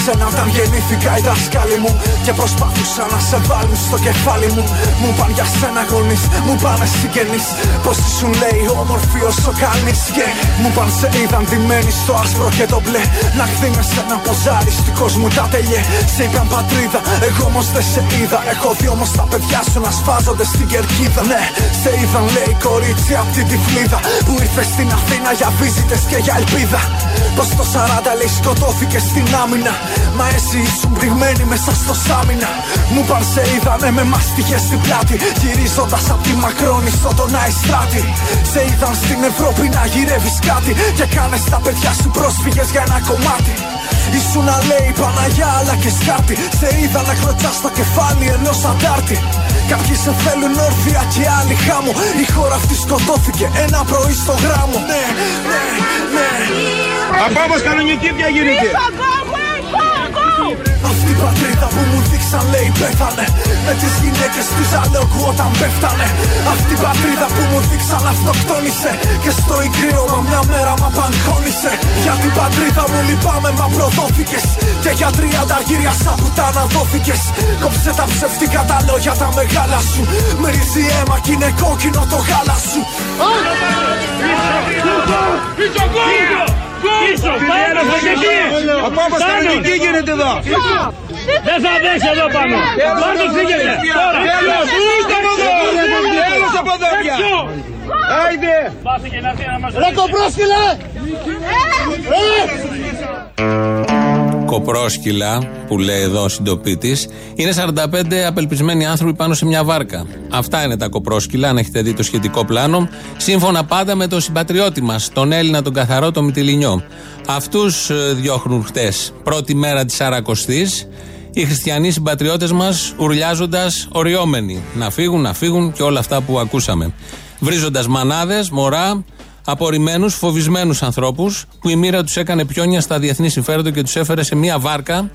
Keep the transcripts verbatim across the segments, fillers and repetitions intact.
σένα όταν γεννήθηκα οι δάσκαλοι μου και προσπαθούσα να σε βάλουν στο κεφάλι μου. Μου παν για σένα γονείς, μου πάνε συγγενείς, πως ήσουν λέει όμορφη όσο κάνεις. Και μου παν σε είδαν ντυμένη στο άσπρο και το μπλε, να χθεί με σένα ποζάρι του κόσμου τα τελειέ. Σε είπαν πατρίδα, εγώ όμως δεν σε είδα. Έχω δει όμως τα παιδιά σου να σφάζονται στην κερκίδα. Ναι, σε είδαν λέει κορίτσι απ' την τυφλίδα που ήρθε στην Αθήνα για βίζιτες και για ελπίδα. Πως το σαράντα λέει σκοτώθηκε στην άμυνα, μα εσύ ήσουν πληγμένη μέσα στο σάμινα. Μου παν σε είδανε με μάστιγες στην πλάτη, γυρίζοντας απ' τη Μακρόνισσο τον Αϊστράτη. Σε είδαν στην Ευρώπη να γυρεύεις κάτι και κάνες τα παιδιά σου πρόσφυγες για ένα κομμάτι. Ήσουν να λέει Παναγιά αλλά και σκάτι. Σε είδα να κλωτσάς στο κεφάλι ενός αντάρτη. Κάποιοι σε θέλουν όρθια και άλλοι χάμω. Η χώρα αυτή σκοτώθηκε ένα πρωί στο γράμμο. Ναι, ναι, ναι. Από όμως κανονική πια γίνεται. Αυτή η πατρίδα που μου δείξαν λέει πέθανε, με τις γυναίκες του Ζαλόκου όταν πέφτανε. Αυτή η πατρίδα που μου δείξαν αυτοκτόνησε και στο ικρήρωμα μια μέρα μ' απαγχώνησε. Για την πατρίδα μου λυπάμαι μα προδόθηκες και για τριάντα αργύρια σαν πουτάνα δόθηκες. Κόψε τα ψευτικά τα λόγια τα μεγάλα σου, μυρίζει αίμα κι είναι κόκκινο το γάλα σου. Πίσω κόκκινο! Πίσω! Από όμως κανονική γίνεται εδώ. Δεν θα δέσει εδώ πάνω. Πάνω φύγετε. Τώρα. Έλος από εδώ πια. Άιντε. Ρε κοπρόσκυλα. Κοπρόσκυλα που λέει εδώ ο συντοπίτης είναι σαράντα πέντε απελπισμένοι άνθρωποι πάνω σε μια βάρκα. Αυτά είναι τα κοπρόσκυλα, αν έχετε δει το σχετικό πλάνο. Σύμφωνα πάντα με τον συμπατριώτη μας, τον Έλληνα, τον καθαρό, τον Μυτιληνιό. Αυτούς διώχνουν χτες, πρώτη μέρα της Σαρακοστής, οι χριστιανοί συμπατριώτες μας ουρλιάζοντας οριόμενοι. Να φύγουν, να φύγουν και όλα αυτά που ακούσαμε. Βρίζοντας μανάδες, μωρά, απορριμμένους, φοβισμένους ανθρώπους που η μοίρα τους έκανε πιόνια στα διεθνή συμφέροντα και τους έφερε σε μια βάρκα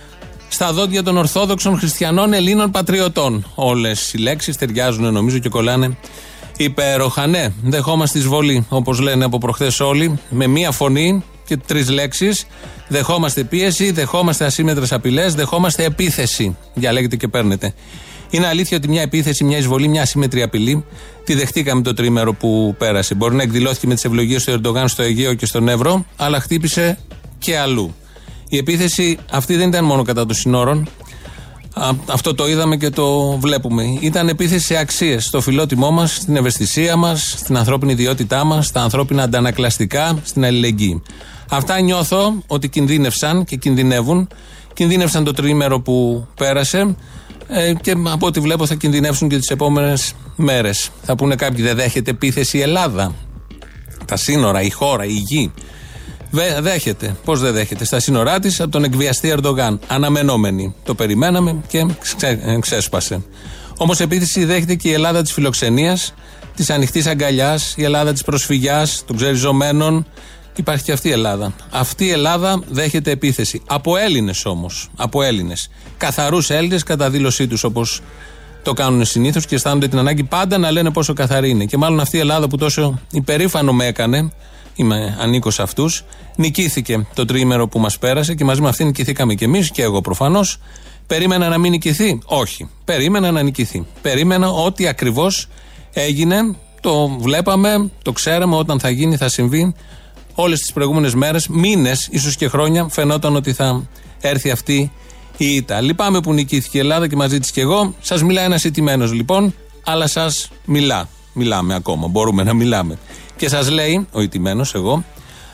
στα δόντια των Ορθόδοξων Χριστιανών Ελλήνων πατριωτών. Όλες οι λέξεις ταιριάζουν νομίζω και κολλάνε υπέροχα. Ναι, δεχόμαστε εισβολή, όπως λένε από προχθές όλοι, με μία φωνή και τρεις λέξεις. Δεχόμαστε πίεση, δεχόμαστε ασύμμετρες απειλές, δεχόμαστε επίθεση. Διαλέγετε και παίρνετε. Είναι αλήθεια ότι μια επίθεση, μια εισβολή, μια ασύμμετρη απειλή τη δεχτήκαμε το τρίμερο που πέρασε. Μπορεί να εκδηλώθηκε με τις ευλογίες του Ερντογάν στο Αιγαίο και στον Εύρο, αλλά χτύπησε και αλλού. Η επίθεση αυτή δεν ήταν μόνο κατά των συνόρων. Α, αυτό το είδαμε και το βλέπουμε. Ήταν επίθεση σε αξίες, στο φιλότιμό μας, στην ευαισθησία μας, στην ανθρώπινη ιδιότητά μας, στα ανθρώπινα αντανακλαστικά, στην αλληλεγγύη. Αυτά νιώθω ότι κινδύνευσαν και κινδυνεύουν. Κινδύνευσαν το τρίμερο που πέρασε. Ε, και από ό,τι βλέπω θα κινδυνεύσουν και τις επόμενες μέρες. Θα πούνε κάποιοι, δεν δέχεται επίθεση η Ελλάδα? Τα σύνορα, η χώρα, η γη. Δε, δέχεται. Πώς δεν δέχεται? Στα σύνορά της από τον εκβιαστή Ερντογάν. Αναμενόμενοι. Το περιμέναμε και ξέ, ξέσπασε. Όμως επίθεση δέχεται και η Ελλάδα της φιλοξενίας, της ανοιχτής αγκαλιάς, η Ελλάδα της προσφυγιάς, των ξεριζωμένων. Υπάρχει και αυτή η Ελλάδα. Αυτή η Ελλάδα δέχεται επίθεση. Από Έλληνες όμως. Από Έλληνες. Καθαρούς Έλληνες κατά δήλωσή τους, όπως το κάνουν συνήθως και αισθάνονται την ανάγκη πάντα να λένε πόσο καθαρή είναι. Και μάλλον αυτή η Ελλάδα που τόσο υπερήφανο με έκανε, είμαι ανήκω σε αυτούς, νικήθηκε το τριήμερο που μας πέρασε και μαζί με αυτή νικηθήκαμε κι εμείς και εγώ προφανώς. Περίμενα να μην νικηθεί? Όχι. Περίμενα να νικηθεί. Περίμενα ότι ακριβώς έγινε. Το βλέπαμε, το ξέραμε, όταν θα γίνει, θα συμβεί. Όλες τις προηγούμενες μέρες, μήνες, ίσως και χρόνια, φαινόταν ότι θα έρθει αυτή η ήττα. Λυπάμαι που νικήθηκε η Ελλάδα και μαζί της και εγώ. Σας μιλά ένας ηττημένος λοιπόν, αλλά σας μιλά. Μιλάμε ακόμα, μπορούμε να μιλάμε. Και σας λέει, ο ηττημένος, εγώ,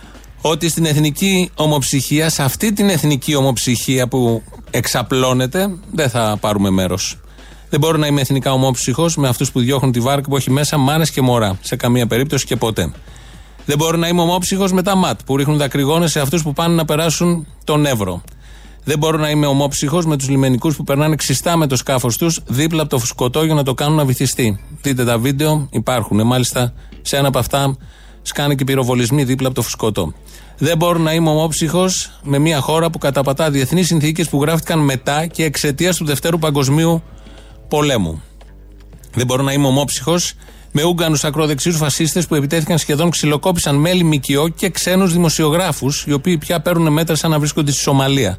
ότι στην εθνική ομοψυχία, σε αυτή την εθνική ομοψυχία που εξαπλώνεται, δεν θα πάρουμε μέρος. Δεν μπορώ να είμαι εθνικά ομόψυχος με αυτούς που διώχνουν τη βάρκα που έχει μέσα μάνες και μωρά. Σε καμία περίπτωση και ποτέ. Δεν μπορώ να είμαι ομόψυχος με τα ΜΑΤ που ρίχνουν δακρυγόνες σε αυτούς που πάνε να περάσουν τον Εύρο. Δεν μπορώ να είμαι ομόψυχος με τους λιμενικούς που περνάνε ξιστά με το σκάφος τους δίπλα από το φουσκωτό για να το κάνουν να βυθιστεί. Δείτε τα βίντεο, υπάρχουν. Μάλιστα σε ένα από αυτά σκάνε και πυροβολισμοί δίπλα από το φουσκωτό. Δεν μπορώ να είμαι ομόψυχος με μια χώρα που καταπατά διεθνείς συνθήκες που γράφτηκαν μετά και εξαιτίας του Δευτέρου Παγκοσμίου Πολέμου. Δεν μπορώ να είμαι ομόψυχος με Ούγγανους ακροδεξιούς φασίστες που επιτέθηκαν, σχεδόν ξυλοκόπησαν μέλη ΜΚΟ και ξένους δημοσιογράφους, οι οποίοι πια παίρνουν μέτρα σαν να βρίσκονται στη Σομαλία.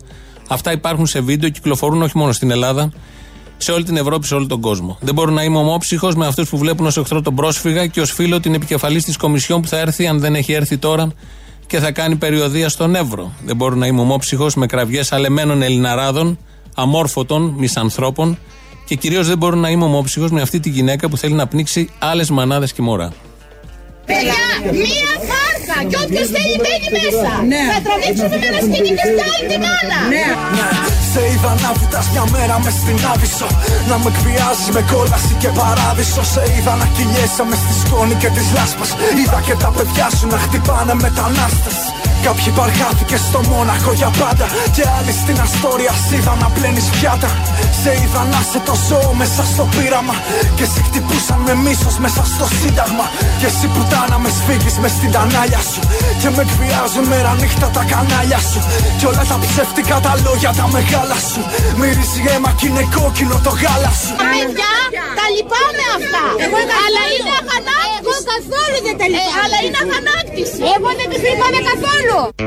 Αυτά υπάρχουν σε βίντεο, κυκλοφορούν όχι μόνο στην Ελλάδα, σε όλη την Ευρώπη, σε όλο τον κόσμο. Δεν μπορώ να είμαι ομόψυχος με αυτούς που βλέπουν ως εχθρό τον πρόσφυγα και ως φίλο την επικεφαλής της Κομισιόν που θα έρθει, αν δεν έχει έρθει τώρα, και θα κάνει περιοδεία στον Εύρο. Δεν μπορώ να είμαι ομόψυχος με κραυγές αλεμένων Ελληναράδων, αμόρφωτων μισανθρώπων, και κυρίως δεν μπορώ να είμαι ομόψυχος με αυτή τη γυναίκα που θέλει να πνίξει άλλες μανάδες και μωρά. Παιδιά, μία βάρκα και όποιος θέλει μπαίνει μέσα. Ναι. Θα τραβήξουμε με ένα σκηνή και στην άλλη την μάνα. Ναι. Σε είδα να βουτάς μια μέρα μες στην Άβυσσο, να με εκβιάζεις με κόλαση και παράδεισο. Σε είδα να κυλιέσαι μες στη σκόνη και της λάσπας. Είδα και τα παιδιά σου να χτυπάνε μετανάστες. Κάποιοι παρχάθηκε στο Μόναχο για πάντα και άλλοι στην Αστόρια σ' είδα να πλένεις πιάτα. Σε είδα να σε το ζώο μέσα στο πείραμα και σε χτυπούσαν με μίσος μέσα στο Σύνταγμα. Και εσύ πουτάνα με σφίγγεις μες στην τανάλια σου και με εκβιάζουν μέρα νύχτα τα κανάλια σου. Κι όλα τα ψεύτικα τα λόγια τα μεγάλα σου μυρίζει αίμα κι είναι κόκκινο το γάλα σου. Παιδιά, τα λυπάμαι αυτά. Εγώ, αλλά είναι αγανάκτηση. Εγώ καθόλου δεν τα λυπάμαι. Ε, αλλά είναι αγανάκτηση. Εγώ δεν τις λυπάμαι καθόλου.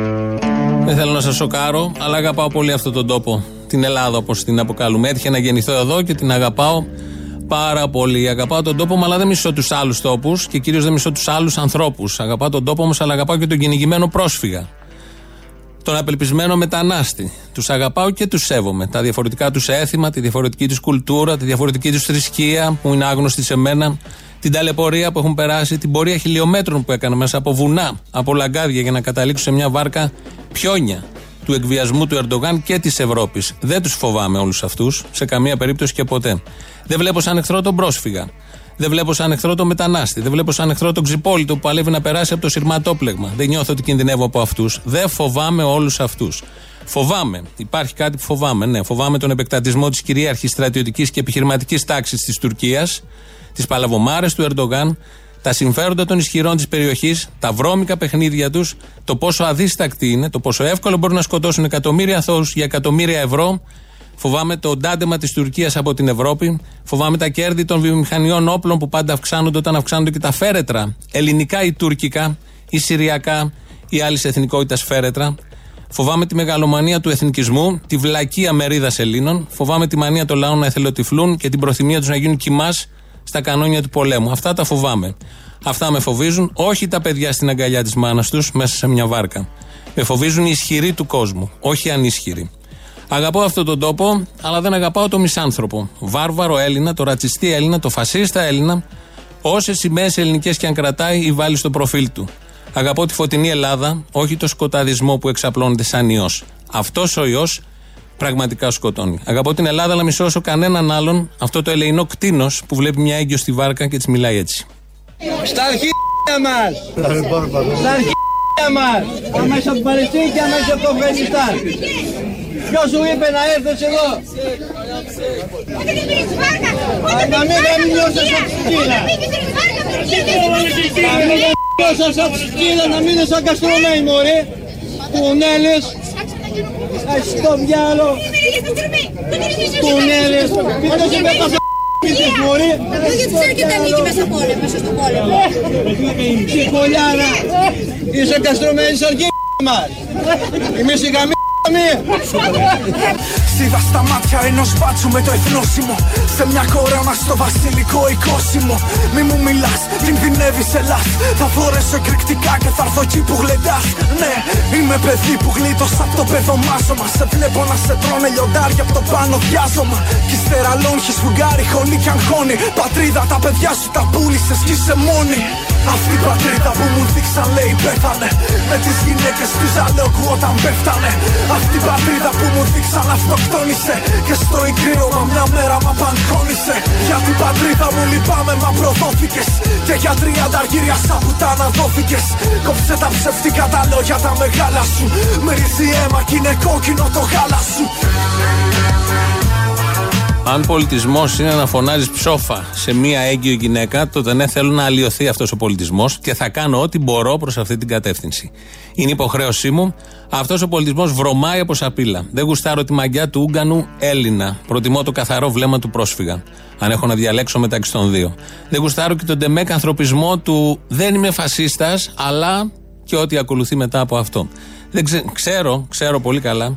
Δεν θέλω να σας σοκάρω, αλλά αγαπάω πολύ αυτόν τον τόπο. Την Ελλάδα, όπως την αποκαλούμε. Έτυχε να γεννηθώ εδώ και την αγαπάω πάρα πολύ. Αγαπάω τον τόπο μου, αλλά δεν μισώ τους άλλους τόπους και κυρίως δεν μισώ τους άλλους ανθρώπους. Αγαπάω τον τόπο όμως, αλλά αγαπάω και τον κυνηγημένο πρόσφυγα. Τον απελπισμένο μετανάστη. Τους αγαπάω και τους σέβομαι. Τα διαφορετικά τους έθιμα, τη διαφορετική τους κουλτούρα, τη διαφορετική τους θρησκεία που είναι άγνωστη σε μένα. Την ταλαιπωρία που έχουν περάσει, την πορεία χιλιόμετρων που έκανα μέσα από βουνά, από λαγκάδια για να καταλήξω σε μια βάρκα πιόνια του εκβιασμού του Ερντογάν και της Ευρώπης. Δεν τους φοβάμαι όλους αυτούς, σε καμία περίπτωση και ποτέ. Δεν βλέπω σαν εχθρό τον πρόσφυγα. Δεν βλέπω σαν εχθρό τον μετανάστη. Δεν βλέπω σαν εχθρό τον ξυπόλυτο που παλεύει να περάσει από το σειρματόπλεγμα. Δεν νιώθω ότι κινδυνεύω από αυτούς. Δεν φοβάμαι όλους αυτούς. Φοβάμαι, υπάρχει κάτι που φοβάμαι. Ναι, φοβάμαι τον επεκτατισμό της κυρίαρχης στρατιωτικής και επιχειρηματικής τάξης της Τουρκίας, τις παλαβομάρες του Ερντογάν, τα συμφέροντα των ισχυρών της περιοχής, τα βρώμικα παιχνίδια τους, το πόσο αδίστακτοι είναι, το πόσο εύκολο μπορούν να σκοτώσουν εκατομμύρια αθώους για εκατομμύρια ευρώ. Φοβάμαι το ντάντεμα της Τουρκίας από την Ευρώπη. Φοβάμαι τα κέρδη των βιομηχανιών όπλων που πάντα αυξάνονται όταν αυξάνονται και τα φέρετρα, ελληνικά ή τουρκικά ή συριακά ή άλλης εθνικότητας φέρετρα. Φοβάμαι τη μεγαλομανία του εθνικισμού, τη βλακεία μερίδας Ελλήνων. Φοβάμαι τη μανία των λαών να εθελοτυφλούν και την προθυμία τους να γίνουν κοιμάς στα κανόνια του πολέμου. Αυτά τα φοβάμαι. Αυτά με φοβίζουν, όχι τα παιδιά στην αγκαλιά της μάνας τους μέσα σε μια βάρκα. Με φοβίζουν οι ισχυροί του κόσμου, όχι οι ανίσχυροι. Αγαπάω αυτόν τον τόπο, αλλά δεν αγαπάω το μισάνθρωπο. Βάρβαρο Έλληνα, το ρατσιστή Έλληνα, το φασίστα Έλληνα, όσες σημαίες ελληνικές και αν κρατάει ή βάλει στο προφίλ του. Αγαπάω τη φωτεινή Ελλάδα, όχι το σκοταδισμό που εξαπλώνεται σαν ιός. Αυτός ο ιός πραγματικά σκοτώνει. Αγαπώ την Ελλάδα, αλλά μισώ όσο κανέναν άλλον αυτό το ελεεινό κτήνος που βλέπει μια έγκυο στη βάρκα και της μιλάει έτσι. Στα αρχίδια μας! Στα αρχίδια μας! Αμέσως από την Παλαιστίνη και αμέσως από το Αφγανιστάν. Ποιος σου είπε να έρθεις εδώ? Να μην γαμινιώσες από τη σκύλα. Να μην γαμινιώσες από τη σκύλα, να μείνεις αγκαστρωμένοι μωρέ. Κουνέλες. Στο διάλο. Κουνέλες. Ποιος είπε πας πίτες μωρέ. Γιατί ξέρει και τα νίκη μέσα στο πόλεμο. Ψυχολιάνα. Είσαι αγκαστρωμένοι στα αρχίδια μας. Εμείς οι γαμί. Σίδα στα μάτια ενός μπάτσου με το εθνόσημο, σε μια κορώνα στο βασιλικό οικόσιμο. Μη μου μιλάς, κινδυνεύεις ελάς. Θα φορέσω εκρηκτικά και θα έρθω εκεί που γλεντάς. Ναι, είμαι παιδί που γλίτωσα από το παιδομάζωμα. Σε βλέπω να σε τρώνε λιοντάρια από το πάνω διάζωμα. Κι ύστερα λόγχεις φουγγάρι, χωνί κι αγχώνει. Πατρίδα τα παιδιά σου τα πούλησες κι είσαι μόνη. Αυτή η πατρίδα που μου δείξαν λέει πέθανε, με τις γυναίκες του ζαλόκου όταν πέφτανε. Αυτή η πατρίδα που μου δείξαν αυτοκτόνησε και στο ικρίωμα μια μέρα μ' απαγχώνησε. Για την πατρίδα μου λυπάμαι μα προδόθηκες και για τριάντα αργύρια σαν πουτάνα δόθηκες. Κόψε τα ψευτικά τα λόγια τα μεγάλα σου, μυρίζει αίμα κι είναι κόκκινο το γάλα σου. Αν πολιτισμός είναι να φωνάζεις ψόφα σε μία έγκυο γυναίκα, τότε ναι, θέλω να αλλοιωθεί αυτός ο πολιτισμός και θα κάνω ό,τι μπορώ προς αυτή την κατεύθυνση. Είναι υποχρέωσή μου. Αυτός ο πολιτισμός βρωμάει από σαπίλα. Δεν γουστάρω τη μαγιά του Ούγκανου Έλληνα. Προτιμώ το καθαρό βλέμμα του πρόσφυγα. Αν έχω να διαλέξω μεταξύ των δύο. Δεν γουστάρω και τον ντεμέκ ανθρωπισμό του δεν είμαι φασίστας, αλλά και ό,τι ακολουθεί μετά από αυτό. Δεν ξε... ξέρω, ξέρω πολύ καλά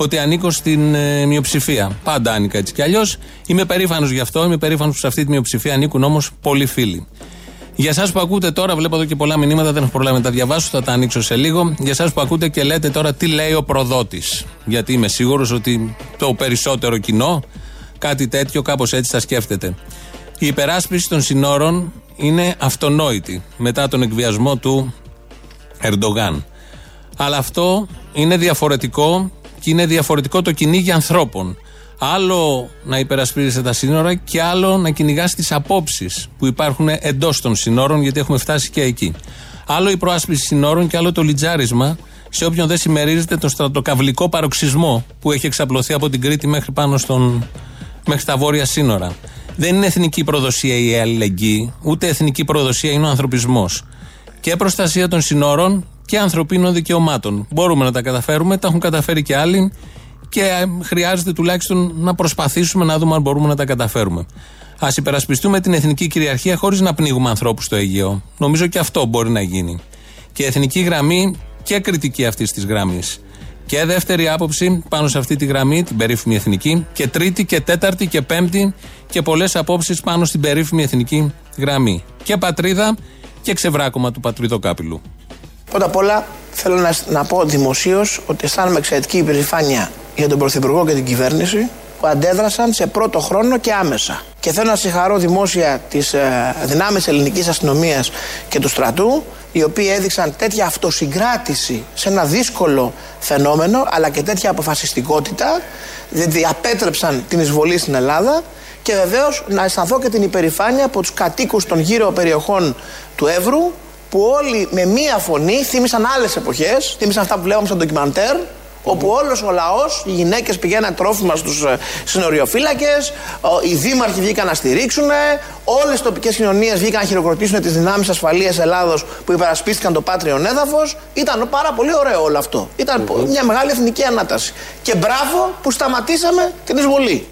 ότι ανήκω στην ε, μειοψηφία. Πάντα άνοικα έτσι κι αλλιώς. Είμαι περήφανος γι' αυτό. Είμαι περήφανος που σε αυτή τη μειοψηφία ανήκουν όμως πολλοί φίλοι. Για εσάς που ακούτε τώρα, βλέπω εδώ και πολλά μηνύματα, δεν έχω προλάβει να τα διαβάσω, θα τα ανοίξω σε λίγο. Για εσάς που ακούτε και λέτε τώρα τι λέει ο προδότης. Γιατί είμαι σίγουρος ότι το περισσότερο κοινό κάτι τέτοιο, κάπως έτσι θα σκέφτεται. Η υπεράσπιση των συνόρων είναι αυτονόητη μετά τον εκβιασμό του Ερντογάν. Αλλά αυτό είναι διαφορετικό και είναι διαφορετικό το κυνήγι ανθρώπων. Άλλο να υπερασπίζεσαι τα σύνορα και άλλο να κυνηγάς τις απόψεις που υπάρχουν εντός των σύνορων, γιατί έχουμε φτάσει και εκεί. Άλλο η προάσπιση σύνορων και άλλο το λιτζάρισμα σε όποιον δεν συμμερίζεται τον στρατοκαυλικό παροξισμό που έχει εξαπλωθεί από την Κρήτη μέχρι πάνω στον, μέχρι τα βόρεια σύνορα. Δεν είναι εθνική προδοσία η αλληλεγγύη, ούτε εθνική προδοσία είναι ο ανθρωπισμός. Και προστασία των συνόρων και ανθρωπίνων δικαιωμάτων. Μπορούμε να τα καταφέρουμε, τα έχουν καταφέρει και άλλοι. Και χρειάζεται τουλάχιστον να προσπαθήσουμε να δούμε αν μπορούμε να τα καταφέρουμε. Ας υπερασπιστούμε την εθνική κυριαρχία χωρίς να πνίγουμε ανθρώπους στο Αιγαίο. Νομίζω και αυτό μπορεί να γίνει. Και εθνική γραμμή και κριτική αυτής της γραμμής. Και δεύτερη άποψη πάνω σε αυτή τη γραμμή, την περίφημη εθνική. Και τρίτη και τέταρτη και πέμπτη και πολλές απόψεις πάνω στην περίφημη εθνική γραμμή. Και πατρίδα και ξεβράκωμα του πατριδοκάπηλου. Πρώτα απ' όλα θέλω να, να πω δημοσίως ότι αισθάνομαι εξαιρετική υπερηφάνεια για τον Πρωθυπουργό και την κυβέρνηση που αντέδρασαν σε πρώτο χρόνο και άμεσα. Και θέλω να συγχαρώ δημόσια τις ε, δυνάμεις ελληνικής αστυνομίας και του στρατού, οι οποίοι έδειξαν τέτοια αυτοσυγκράτηση σε ένα δύσκολο φαινόμενο, αλλά και τέτοια αποφασιστικότητα, δηλαδή απέτρεψαν την εισβολή στην Ελλάδα. Και βεβαίως να αισθανθώ και την υπερηφάνεια από τους κατοίκους των γύρω περιοχών του Εύρου, που όλοι με μία φωνή θύμισαν άλλες εποχές, θύμισαν αυτά που βλέπαμε στο ντοκιμαντέρ, όπου όλος ο λαός, οι γυναίκες πηγαίναν τρόφιμα στους συνοριοφύλακες, οι δήμαρχοι βγήκαν να στηρίξουν, όλες οι τοπικές κοινωνίες βγήκαν να χειροκροτήσουν τις δυνάμεις ασφαλείας Ελλάδος που υπερασπίστηκαν το πάτριον έδαφος. Ήταν πάρα πολύ ωραίο όλο αυτό. Ήταν mm-hmm. μια μεγάλη εθνική ανάταση. Και μπράβο που σταματήσαμε την εισβολή.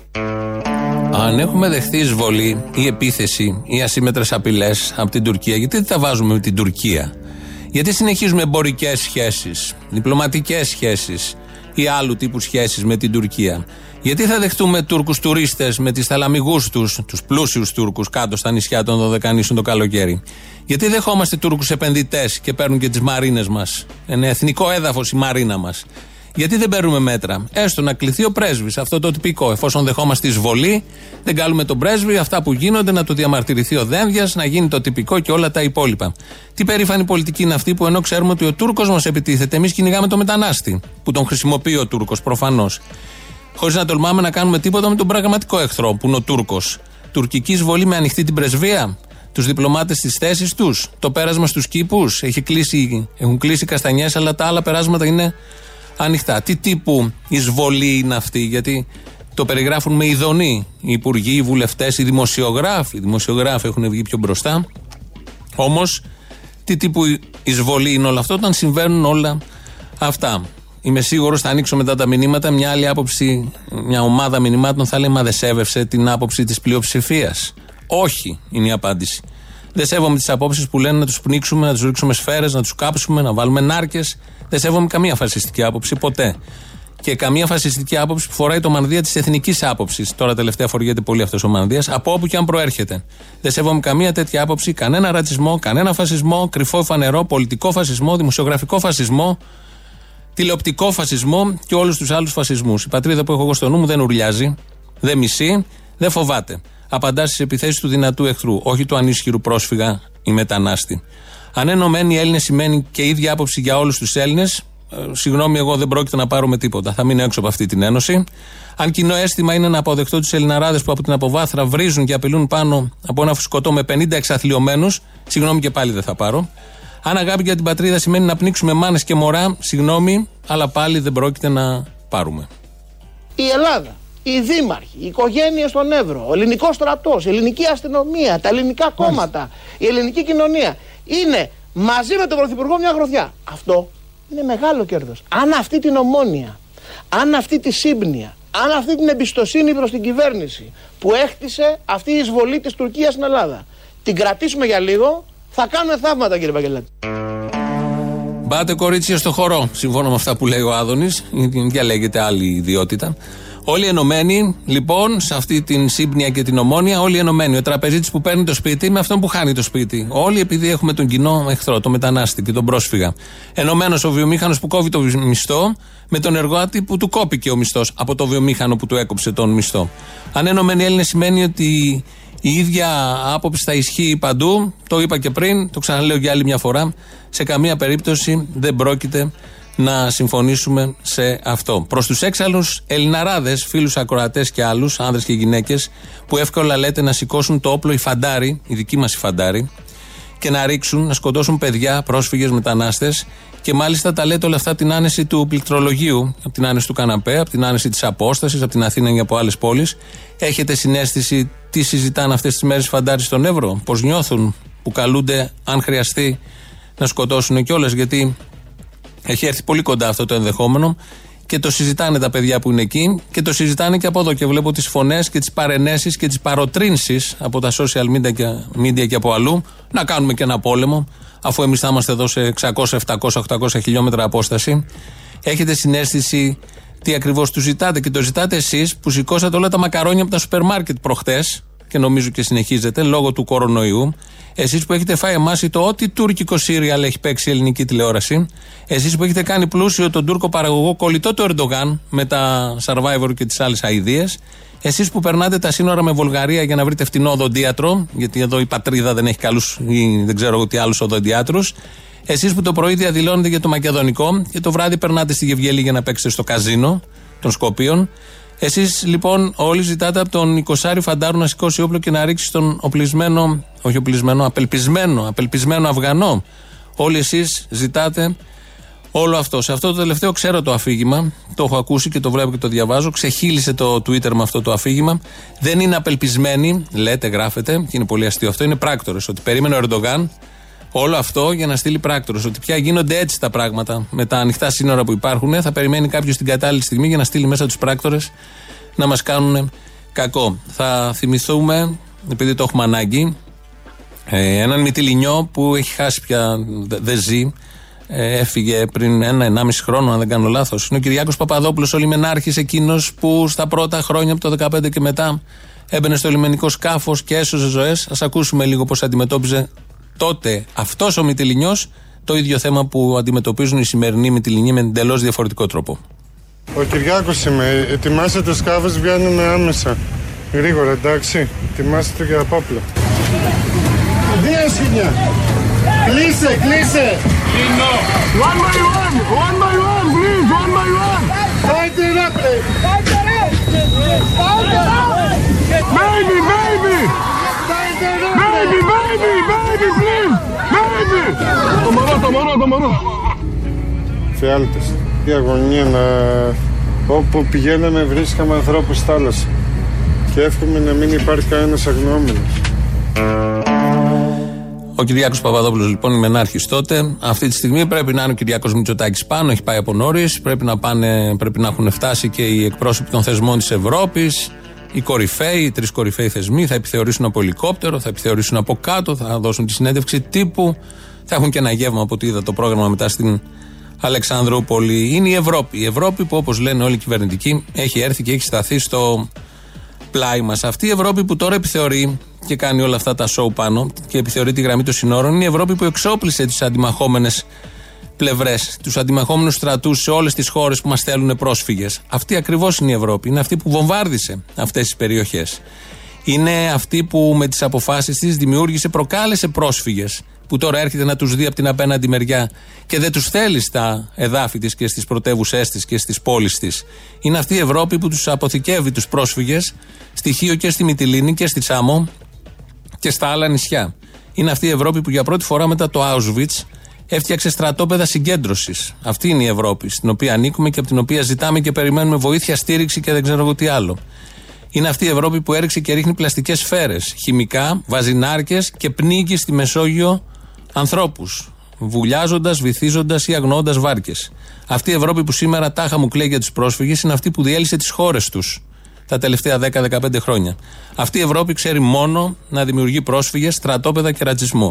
Αν έχουμε δεχθεί εισβολή ή επίθεση ή ασύμμετρες απειλές από την Τουρκία, γιατί δεν τα βάζουμε με την Τουρκία? Γιατί συνεχίζουμε εμπορικές σχέσεις, διπλωματικές σχέσεις ή άλλου τύπου σχέσεις με την Τουρκία? Γιατί θα δεχτούμε Τούρκους τουρίστες με τις θαλαμιγούς τους, τους πλούσιους Τούρκους κάτω στα νησιά των Δωδεκανήσων το καλοκαίρι? Γιατί δεχόμαστε Τούρκους επενδυτές και παίρνουν και τις μαρίνες μας? Είναι εθνικό έδαφος η μαρίνα μας. Γιατί δεν παίρνουμε μέτρα? Έστω να κληθεί ο πρέσβης, αυτό το τυπικό. Εφόσον δεχόμαστε εισβολή, δεν κάνουμε τον πρέσβη, αυτά που γίνονται να το διαμαρτυρηθεί ο Δένδιας, να γίνει το τυπικό και όλα τα υπόλοιπα. Τι περήφανη πολιτική είναι αυτή που ενώ ξέρουμε ότι ο Τούρκος μας επιτίθεται, εμείς κυνηγάμε τον μετανάστη, που τον χρησιμοποιεί ο Τούρκος προφανώς. Χωρίς να τολμάμε να κάνουμε τίποτα με τον πραγματικό εχθρό, που είναι ο Τούρκος. Τουρκική εισβολή με ανοιχτή την πρεσβεία, τους διπλωμάτες στις θέσεις τους, το πέρασμα στους κήπους, έχει κλείσει, έχουν κλείσει καστανιές, αλλά τα άλλα περάσματα είναι ανοιχτά. Τι τύπου εισβολή είναι αυτή? Γιατί το περιγράφουν με ειδονή οι υπουργοί, οι βουλευτές, οι δημοσιογράφοι. Οι δημοσιογράφοι έχουν βγει πιο μπροστά. Όμως, τι τύπου εισβολή είναι όλο αυτό όταν συμβαίνουν όλα αυτά? Είμαι σίγουρος θα ανοίξω μετά τα μηνύματα. Μια άλλη άποψη, μια ομάδα μηνυμάτων θα λέει: μα δεν σέβευσε την άποψη της πλειοψηφίας? Όχι, είναι η απάντηση. Δεν σέβομαι τις απόψεις που λένε να τους πνίξουμε, να τους ρίξουμε σφαίρες, να τους κάψουμε, να βάλουμε νάρκες. Δεν σέβομαι καμία φασιστική άποψη ποτέ. Και καμία φασιστική άποψη που φοράει το μανδύα της εθνικής άποψης. Τώρα τελευταία φοριέται πολύ αυτός ο μανδύας, από όπου και αν προέρχεται. Δεν σέβομαι καμία τέτοια άποψη, κανένα ρατσισμό, κανένα φασισμό, κρυφό φανερό, πολιτικό φασισμό, δημοσιογραφικό φασισμό, τηλεοπτικό φασισμό και όλους τους άλλους φασισμούς. Η πατρίδα που έχω εγώ στο νου μου δεν ουρλιάζει, δεν μισεί, δεν φοβάται. Απαντά στις επιθέσεις του δυνατού εχθρού, όχι του ανίσχυρου πρόσφυγα ή μετανάστη. Αν ενωμένοι οι Έλληνες σημαίνει και ίδια άποψη για όλους τους Έλληνες, ε, συγγνώμη, εγώ δεν πρόκειται να πάρουμε τίποτα. Θα μείνω έξω από αυτή την ένωση. Αν κοινό αίσθημα είναι να αποδεχτώ τους Ελληναράδες που από την αποβάθρα βρίζουν και απειλούν πάνω από ένα φουσκωτό με πενήντα εξαθλιωμένους, συγγνώμη και πάλι δεν θα πάρω. Αν αγάπη για την πατρίδα σημαίνει να πνίξουμε μάνες και μωρά, συγγνώμη, αλλά πάλι δεν πρόκειται να πάρουμε. Η Ελλάδα, οι δήμαρχοι, οι οικογένειες στον Εύρο, ο ελληνικός στρατός, η ελληνική αστυνομία, τα ελληνικά κόμματα, η ελληνική κοινωνία είναι μαζί με τον Πρωθυπουργό μια γροθιά. Αυτό είναι μεγάλο κέρδος. Αν αυτή την ομόνοια, αν αυτή τη σύμπνοια, αν αυτή την εμπιστοσύνη προς την κυβέρνηση που έχτισε αυτή η εισβολή της Τουρκίας στην Ελλάδα, την κρατήσουμε για λίγο, θα κάνουμε θαύματα, κύριε Παγγελάτη. Μπάτε κορίτσια στο χορό. Σύμφωνα με αυτά που λέει ο Άδωνης, διαλέγεται άλλη ιδιότητα. Όλοι ενωμένοι, λοιπόν, σε αυτή την σύμπνοια και την ομόνοια, όλοι ενωμένοι. Ο τραπεζίτης που παίρνει το σπίτι με αυτόν που χάνει το σπίτι. Όλοι επειδή έχουμε τον κοινό εχθρό, τον μετανάστη και τον πρόσφυγα. Ενωμένος ο βιομήχανος που κόβει το μισθό με τον εργάτη που του κόπηκε ο μισθός από το βιομήχανο που του έκοψε τον μισθό. Αν ενωμένοι Έλληνες σημαίνει ότι η ίδια άποψη θα ισχύει παντού. Το είπα και πριν, το ξαναλέω για άλλη μια φορά. Σε καμία περίπτωση δεν πρόκειται να συμφωνήσουμε σε αυτό. Προς τους έξαλλους Ελληναράδες, φίλους ακροατές και άλλους, άνδρες και γυναίκες, που εύκολα λέτε να σηκώσουν το όπλο οι φαντάροι, οι δικοί μας οι φαντάροι, και να ρίξουν, να σκοτώσουν παιδιά, πρόσφυγες, μετανάστες, και μάλιστα τα λέτε όλα αυτά από την άνεση του πληκτρολογίου, από την άνεση του καναπέ, από την άνεση της απόστασης, από την Αθήνα και από άλλες πόλεις. Έχετε συναίσθηση τι συζητάνε αυτές τις μέρες οι φαντάροι στον Εύρο, πώς νιώθουν που καλούνται, αν χρειαστεί, να σκοτώσουν κιόλας, γιατί έχει έρθει πολύ κοντά αυτό το ενδεχόμενο και το συζητάνε τα παιδιά που είναι εκεί και το συζητάνε και από εδώ. Και βλέπω τις φωνές και τις παρενέσεις και τις παροτρύνσεις από τα social media και, media και από αλλού να κάνουμε και ένα πόλεμο, αφού εμείς θα είμαστε εδώ σε εξακόσια, επτακόσια, οχτακόσια χιλιόμετρα απόσταση. Έχετε συναίσθηση τι ακριβώς του ζητάτε, και το ζητάτε εσείς που σηκώσατε όλα τα μακαρόνια από τα σούπερ μάρκετ προχτές και νομίζω και συνεχίζετε λόγω του κορονοϊού. Εσείς που έχετε φάει εμάσιτο ό,τι τουρκικό σύριαλ έχει παίξει η ελληνική τηλεόραση. Εσείς που έχετε κάνει πλούσιο τον Τούρκο παραγωγό κολλητό του Ερντογάν με τα Survivor και τις άλλες αηδίες. Εσείς που περνάτε τα σύνορα με Βουλγαρία για να βρείτε φτηνό οδοντίατρο, γιατί εδώ η πατρίδα δεν έχει καλούς ή δεν ξέρω τι άλλους οδοντιάτρους. Εσείς που το πρωί διαδηλώνετε για το μακεδονικό και το βράδυ περνάτε στη Γευγελή για να παίξετε στο καζίνο των Σκοπίων. Εσείς λοιπόν όλοι ζητάτε από τον εικοσάριο φαντάρου να σηκώσει όπλο και να ρίξει τον οπλισμένο, όχι οπλισμένο, απελπισμένο, απελπισμένο Αφγανό. Όλοι εσείς ζητάτε όλο αυτό. Σε αυτό το τελευταίο ξέρω το αφήγημα, το έχω ακούσει και το βλέπω και το διαβάζω. Ξεχύλισε το Twitter με αυτό το αφήγημα. Δεν είναι απελπισμένοι, λέτε, γράφετε, και είναι πολύ αστείο αυτό, είναι πράκτορες. Ότι περίμενε ο Ερντογάν όλο αυτό για να στείλει πράκτορες. Ότι πια γίνονται έτσι τα πράγματα με τα ανοιχτά σύνορα που υπάρχουν. Θα περιμένει κάποιος την κατάλληλη στιγμή για να στείλει μέσα τους πράκτορες να μας κάνουν κακό. Θα θυμηθούμε, επειδή το έχουμε ανάγκη, ε, έναν Μυτιληνιό που έχει χάσει πια, δεν δε ζει. Ε, έφυγε πριν ένα, ενάμιση χρόνο, αν δεν κάνω λάθος. Είναι ο Κυριάκος Παπαδόπουλος, ο λιμενάρχης εκείνος που στα πρώτα χρόνια από το δεκαπέντε και μετά έμπαινε στο λιμενικό σκάφος και έσωζε ζωές. Ας ακούσουμε λίγο πώς αντιμετώπιζε τότε αυτός ο Μυτιληνιός το ίδιο θέμα που αντιμετωπίζουν οι σημερινοί Μυτιληνιοί με εντελώς διαφορετικό τρόπο. Ο Κυριάκος είμαι. Ετοιμάστε το σκάφος, βγαίνουμε άμεσα. Γρήγορα, εντάξει. Ετοιμάστε το για απόπλο. Δύο σκηνιά. Κλείσε, κλείσε. One by one, one by one, please, one by one. Fight it up, please. Fight it up. Fight it up. Baby, baby. Baby, baby, baby, please. Baby. Το μωρό, το μωρό, το μωρό. Φιάλτες. Η αγωνία να... Όπου πηγαίναμε βρίσκαμε ανθρώπους στη θάλασσα. Και εύχομαι να μην υπάρχει κανένας αγνοούμενος. Ο Κυριάκος Παπαδόπουλος λοιπόν είναι μενάρχης τότε. Αυτή τη στιγμή πρέπει να είναι ο Κυριάκος Μητσοτάκης πάνω, έχει πάει από νωρίς. Πρέπει να, πάνε, πρέπει να έχουν φτάσει και οι εκπρόσωποι των θεσμών της Ευρώπης, οι κορυφαίοι, οι τρεις κορυφαίοι θεσμοί. Θα επιθεωρήσουν από ελικόπτερο, θα επιθεωρήσουν από κάτω, θα δώσουν τη συνέντευξη τύπου. Θα έχουν και ένα γεύμα από ό,τι είδα το πρόγραμμα μετά στην Αλεξανδρούπολη. Είναι η Ευρώπη. Η Ευρώπη που, όπως λένε όλοι οι κυβερνητικοί, έχει έρθει και έχει σταθεί στο πλάι μας. Αυτή η Ευρώπη που τώρα επιθεωρεί και κάνει όλα αυτά τα σοου πάνω και επιθεωρεί τη γραμμή των συνόρων, είναι η Ευρώπη που εξόπλισε τις αντιμαχόμενες πλευρές, τους αντιμαχόμενους στρατούς σε όλες τις χώρες που μας στέλνουν πρόσφυγες. Αυτή ακριβώς είναι η Ευρώπη. Είναι αυτή που βομβάρδισε αυτές τις περιοχές. Είναι αυτή που με τις αποφάσεις της δημιούργησε, προκάλεσε πρόσφυγες, που τώρα έρχεται να τους δει από την απέναντι μεριά και δεν τους θέλει στα εδάφη της και στις πρωτεύουσές της και στις πόλεις της. Είναι αυτή η Ευρώπη που τους αποθηκεύει τους πρόσφυγες στη Χίο και στη Μυτιλήνη και στη Σάμο και στα άλλα νησιά. Είναι αυτή η Ευρώπη που για πρώτη φορά μετά το Auschwitz έφτιαξε στρατόπεδα συγκέντρωσης. Αυτή είναι η Ευρώπη στην οποία ανήκουμε και από την οποία ζητάμε και περιμένουμε βοήθεια, στήριξη και δεν ξέρω εγώ τι άλλο. Είναι αυτή η Ευρώπη που έριξε και ρίχνει πλαστικές σφαίρες, χημικά, βαζινάρκες και πνίγει στη Μεσόγειο ανθρώπους, βουλιάζοντας, βυθίζοντας ή αγνοώντας βάρκες. Αυτή η Ευρώπη που σήμερα τάχα μου κλαίει για τους πρόσφυγες είναι αυτή που διέλυσε τις χώρες τους τα τελευταία δέκα με δεκαπέντε χρόνια. Αυτή η Ευρώπη ξέρει μόνο να δημιουργεί πρόσφυγες, στρατόπεδα και ρατσισμό.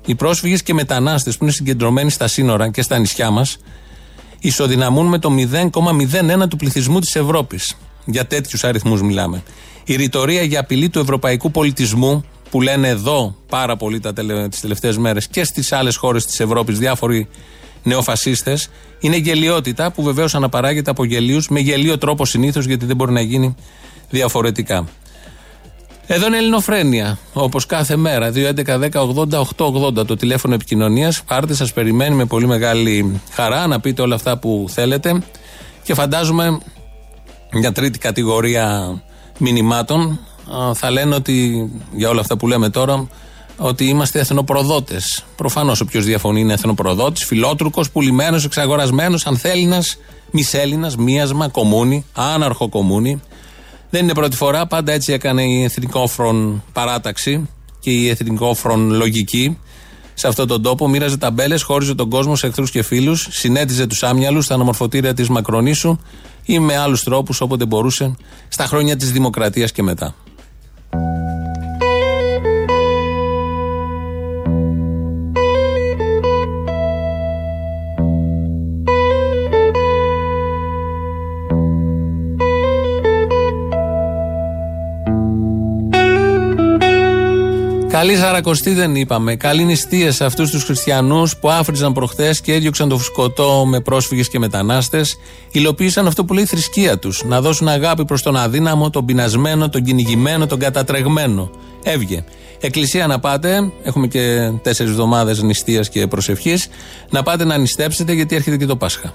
Οι πρόσφυγες και μετανάστες που είναι συγκεντρωμένοι στα σύνορα και στα νησιά μας ισοδυναμούν με το μηδέν κόμμα μηδέν ένα του πληθυσμού της Ευρώπης. Για τέτοιους αριθμούς μιλάμε. Η ρητορία για απειλή του ευρωπαϊκού πολιτισμού που λένε εδώ πάρα πολύ τις τελευταίες μέρες και στις άλλες χώρες της Ευρώπης διάφοροι νεοφασίστες είναι γελιότητα που βεβαίως αναπαράγεται από γελίους με γελίο τρόπο συνήθως, γιατί δεν μπορεί να γίνει διαφορετικά. Εδώ είναι Ελληνοφρένεια, όπως κάθε μέρα. δύο έντεκα δέκα ογδόντα οκτώ ογδόντα το τηλέφωνο επικοινωνίας. Πάρτε, σας περιμένει με πολύ μεγάλη χαρά να πείτε όλα αυτά που θέλετε. Και φαντάζομαι για τρίτη κατηγορία μηνυμάτων θα λένε ότι για όλα αυτά που λέμε τώρα ότι είμαστε εθνοπροδότες. Προφανώς όποιος διαφωνεί είναι εθνοπροδότης, φιλότουρκος, πουλημένος, εξαγορασμένος, ανθέλληνας, μισέλληνας, μίασμα, κομμούνι, άναρχο κομμούνι. Δεν είναι πρώτη φορά, πάντα έτσι έκανε η εθνικόφρον παράταξη και η εθνικόφρον λογική. Σε αυτόν τον τόπο μοίραζε ταμπέλες, χώριζε τον κόσμο σε εχθρούς και φίλους, συνέτιζε τους άμυαλους στα αναμορφωτήρια της Μακρονήσου ή με άλλους τρόπους όποτε μπορούσε στα χρόνια της Δημοκρατίας και μετά. Καλή Σαρακοστή δεν είπαμε. Καλή νηστεία σε αυτούς τους χριστιανούς που άφριζαν προχθές και έδιωξαν το φουσκωτό με πρόσφυγες και μετανάστες. Υλοποίησαν αυτό που λέει η θρησκεία τους. Να δώσουν αγάπη προς τον αδύναμο, τον πεινασμένο, τον κυνηγημένο, τον κατατρεγμένο. Έβγε. Εκκλησία να πάτε. Έχουμε και τέσσερις εβδομάδες νηστείας και προσευχής. Να πάτε να νηστέψετε γιατί έρχεται και το Πάσχα.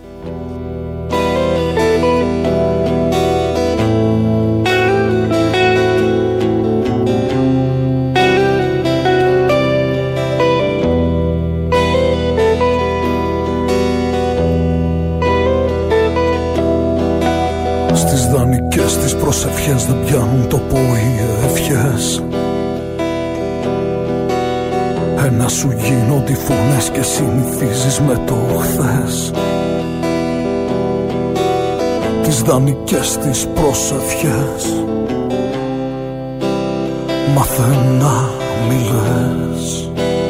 Προσευχές δεν πιάνουν τόπο οι ευχές. Ένα σου γίνονται φωνές και συνηθίζεις με το χθες. Τις δανεικές τις προσευχές μάθε να μιλές.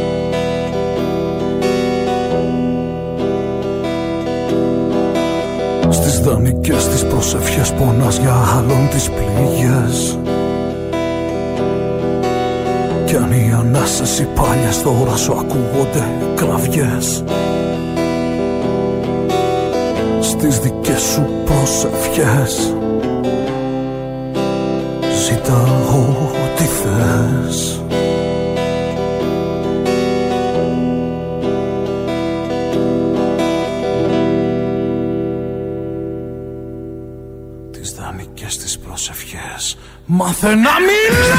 Στις δανεικές τις προσευχές πονάς για άλλον τις πληγές. Κι αν οι ανάσες οι πάλιες τώρα σου ακούγονται κραυγές. Στις δικές σου προσευχές ζήτα ό,τι θες. Μάθε να μιλάς.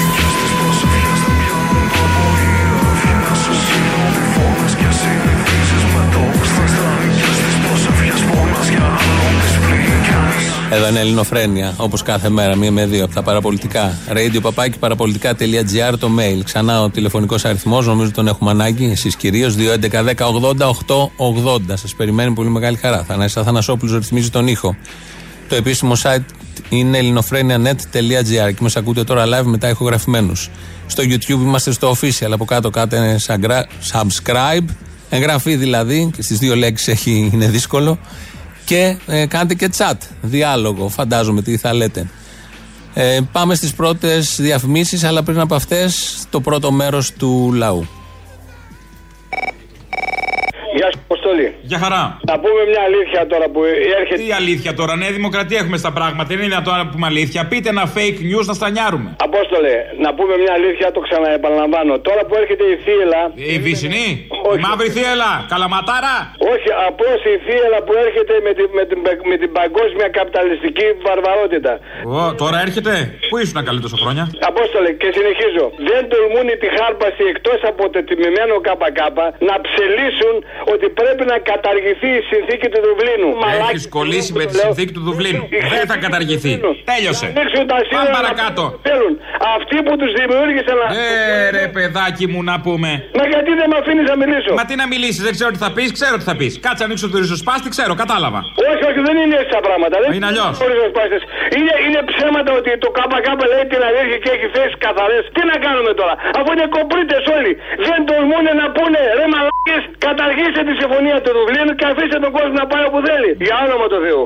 Εδώ είναι Ελληνοφρένεια, όπως κάθε μέρα, μία με δύο από τα παραπολιτικά. Radio παπάκι παραπολιτικά τελεία τζι άρ το mail. Ξανά ο τηλεφωνικός αριθμός, νομίζω τον έχουμε ανάγκη. Εσείς κυρίως, δύο έντεκα δέκα ογδόντα οκτώ ογδόντα. Σας περιμένει πολύ μεγάλη χαρά. Θανάσης Αθανασόπουλος ρυθμίζει τον ήχο. Το επίσημο site είναι ελληνοφρένια τελεία net τελεία τζι άρ και μας ακούτε τώρα live μετά ηχογραφημένους. Στο YouTube είμαστε στο official, από κάτω κάτω είναι subscribe, εγγραφή δηλαδή, και στις δύο λέξεις έχει, είναι δύσκολο. Και ε, κάντε και chat, διάλογο, φαντάζομαι τι θα λέτε. Ε, πάμε στις πρώτες διαφημίσεις, αλλά πριν από αυτές το πρώτο μέρος του λαού. Γεια σου, Αποστολή. Γεια χαρά. Να πούμε μια αλήθεια τώρα που έρχεται. Τι αλήθεια τώρα, Νέα Δημοκρατία έχουμε στα πράγματα. Δεν είναι τώρα που πούμε αλήθεια. Πείτε ένα fake news να στανιάρουμε. Απόστολε, να πούμε μια αλήθεια, το ξαναεπαναλαμβάνω. Τώρα που έρχεται η θύελα. Η βυσσινή, η μαύρη θύελα, καλαματάρα. Όχι, απλώς η θύελα που έρχεται με την, με την, με την παγκόσμια καπιταλιστική βαρβαρότητα. Ω, τώρα έρχεται. Πού ήσουν καλή τόσο χρόνια. Απόστολε, και συνεχίζω. Δεν τολμούν τη χάρπαση εκτός από το τιμημένο ΚΚ να ψελίσουν ότι πρέπει πρέπει να καταργηθεί η συνθήκη του Δουβλίνου. Έχεις κολλήσει με τη συνθήκη του Δουβλίνου. Δεν θα καταργηθεί. Τέλειωσε. Πάμε παρακάτω. Αυτοί που τους δημιούργησαν. Ε, ρε παιδάκι μου να πούμε. Μα γιατί δεν με αφήνεις να μιλήσω? Μα τι να μιλήσεις, δεν ξέρω τι θα πεις, ξέρω τι θα πεις. Κάτσε ανοίξω το ριζοσπάστη, ξέρω, κατάλαβα. Όχι, όχι, δεν είναι έτσι τα πράγματα. Δεν είναι αλλιώς. Είναι, είναι ψέματα ότι το ΚΚ λέει την αλήθεια και έχει θέσεις καθαρές. Τι να κάνουμε τώρα, αφού είναι κομπρίτες όλοι. Δεν τολμούν να πούνε ρε μαλάκες, καταργήστε τη συμφωνία του Δουβλίνου και αφήστε τον κόσμο να πάει όπου θέλει. Για όνομα του Θεού.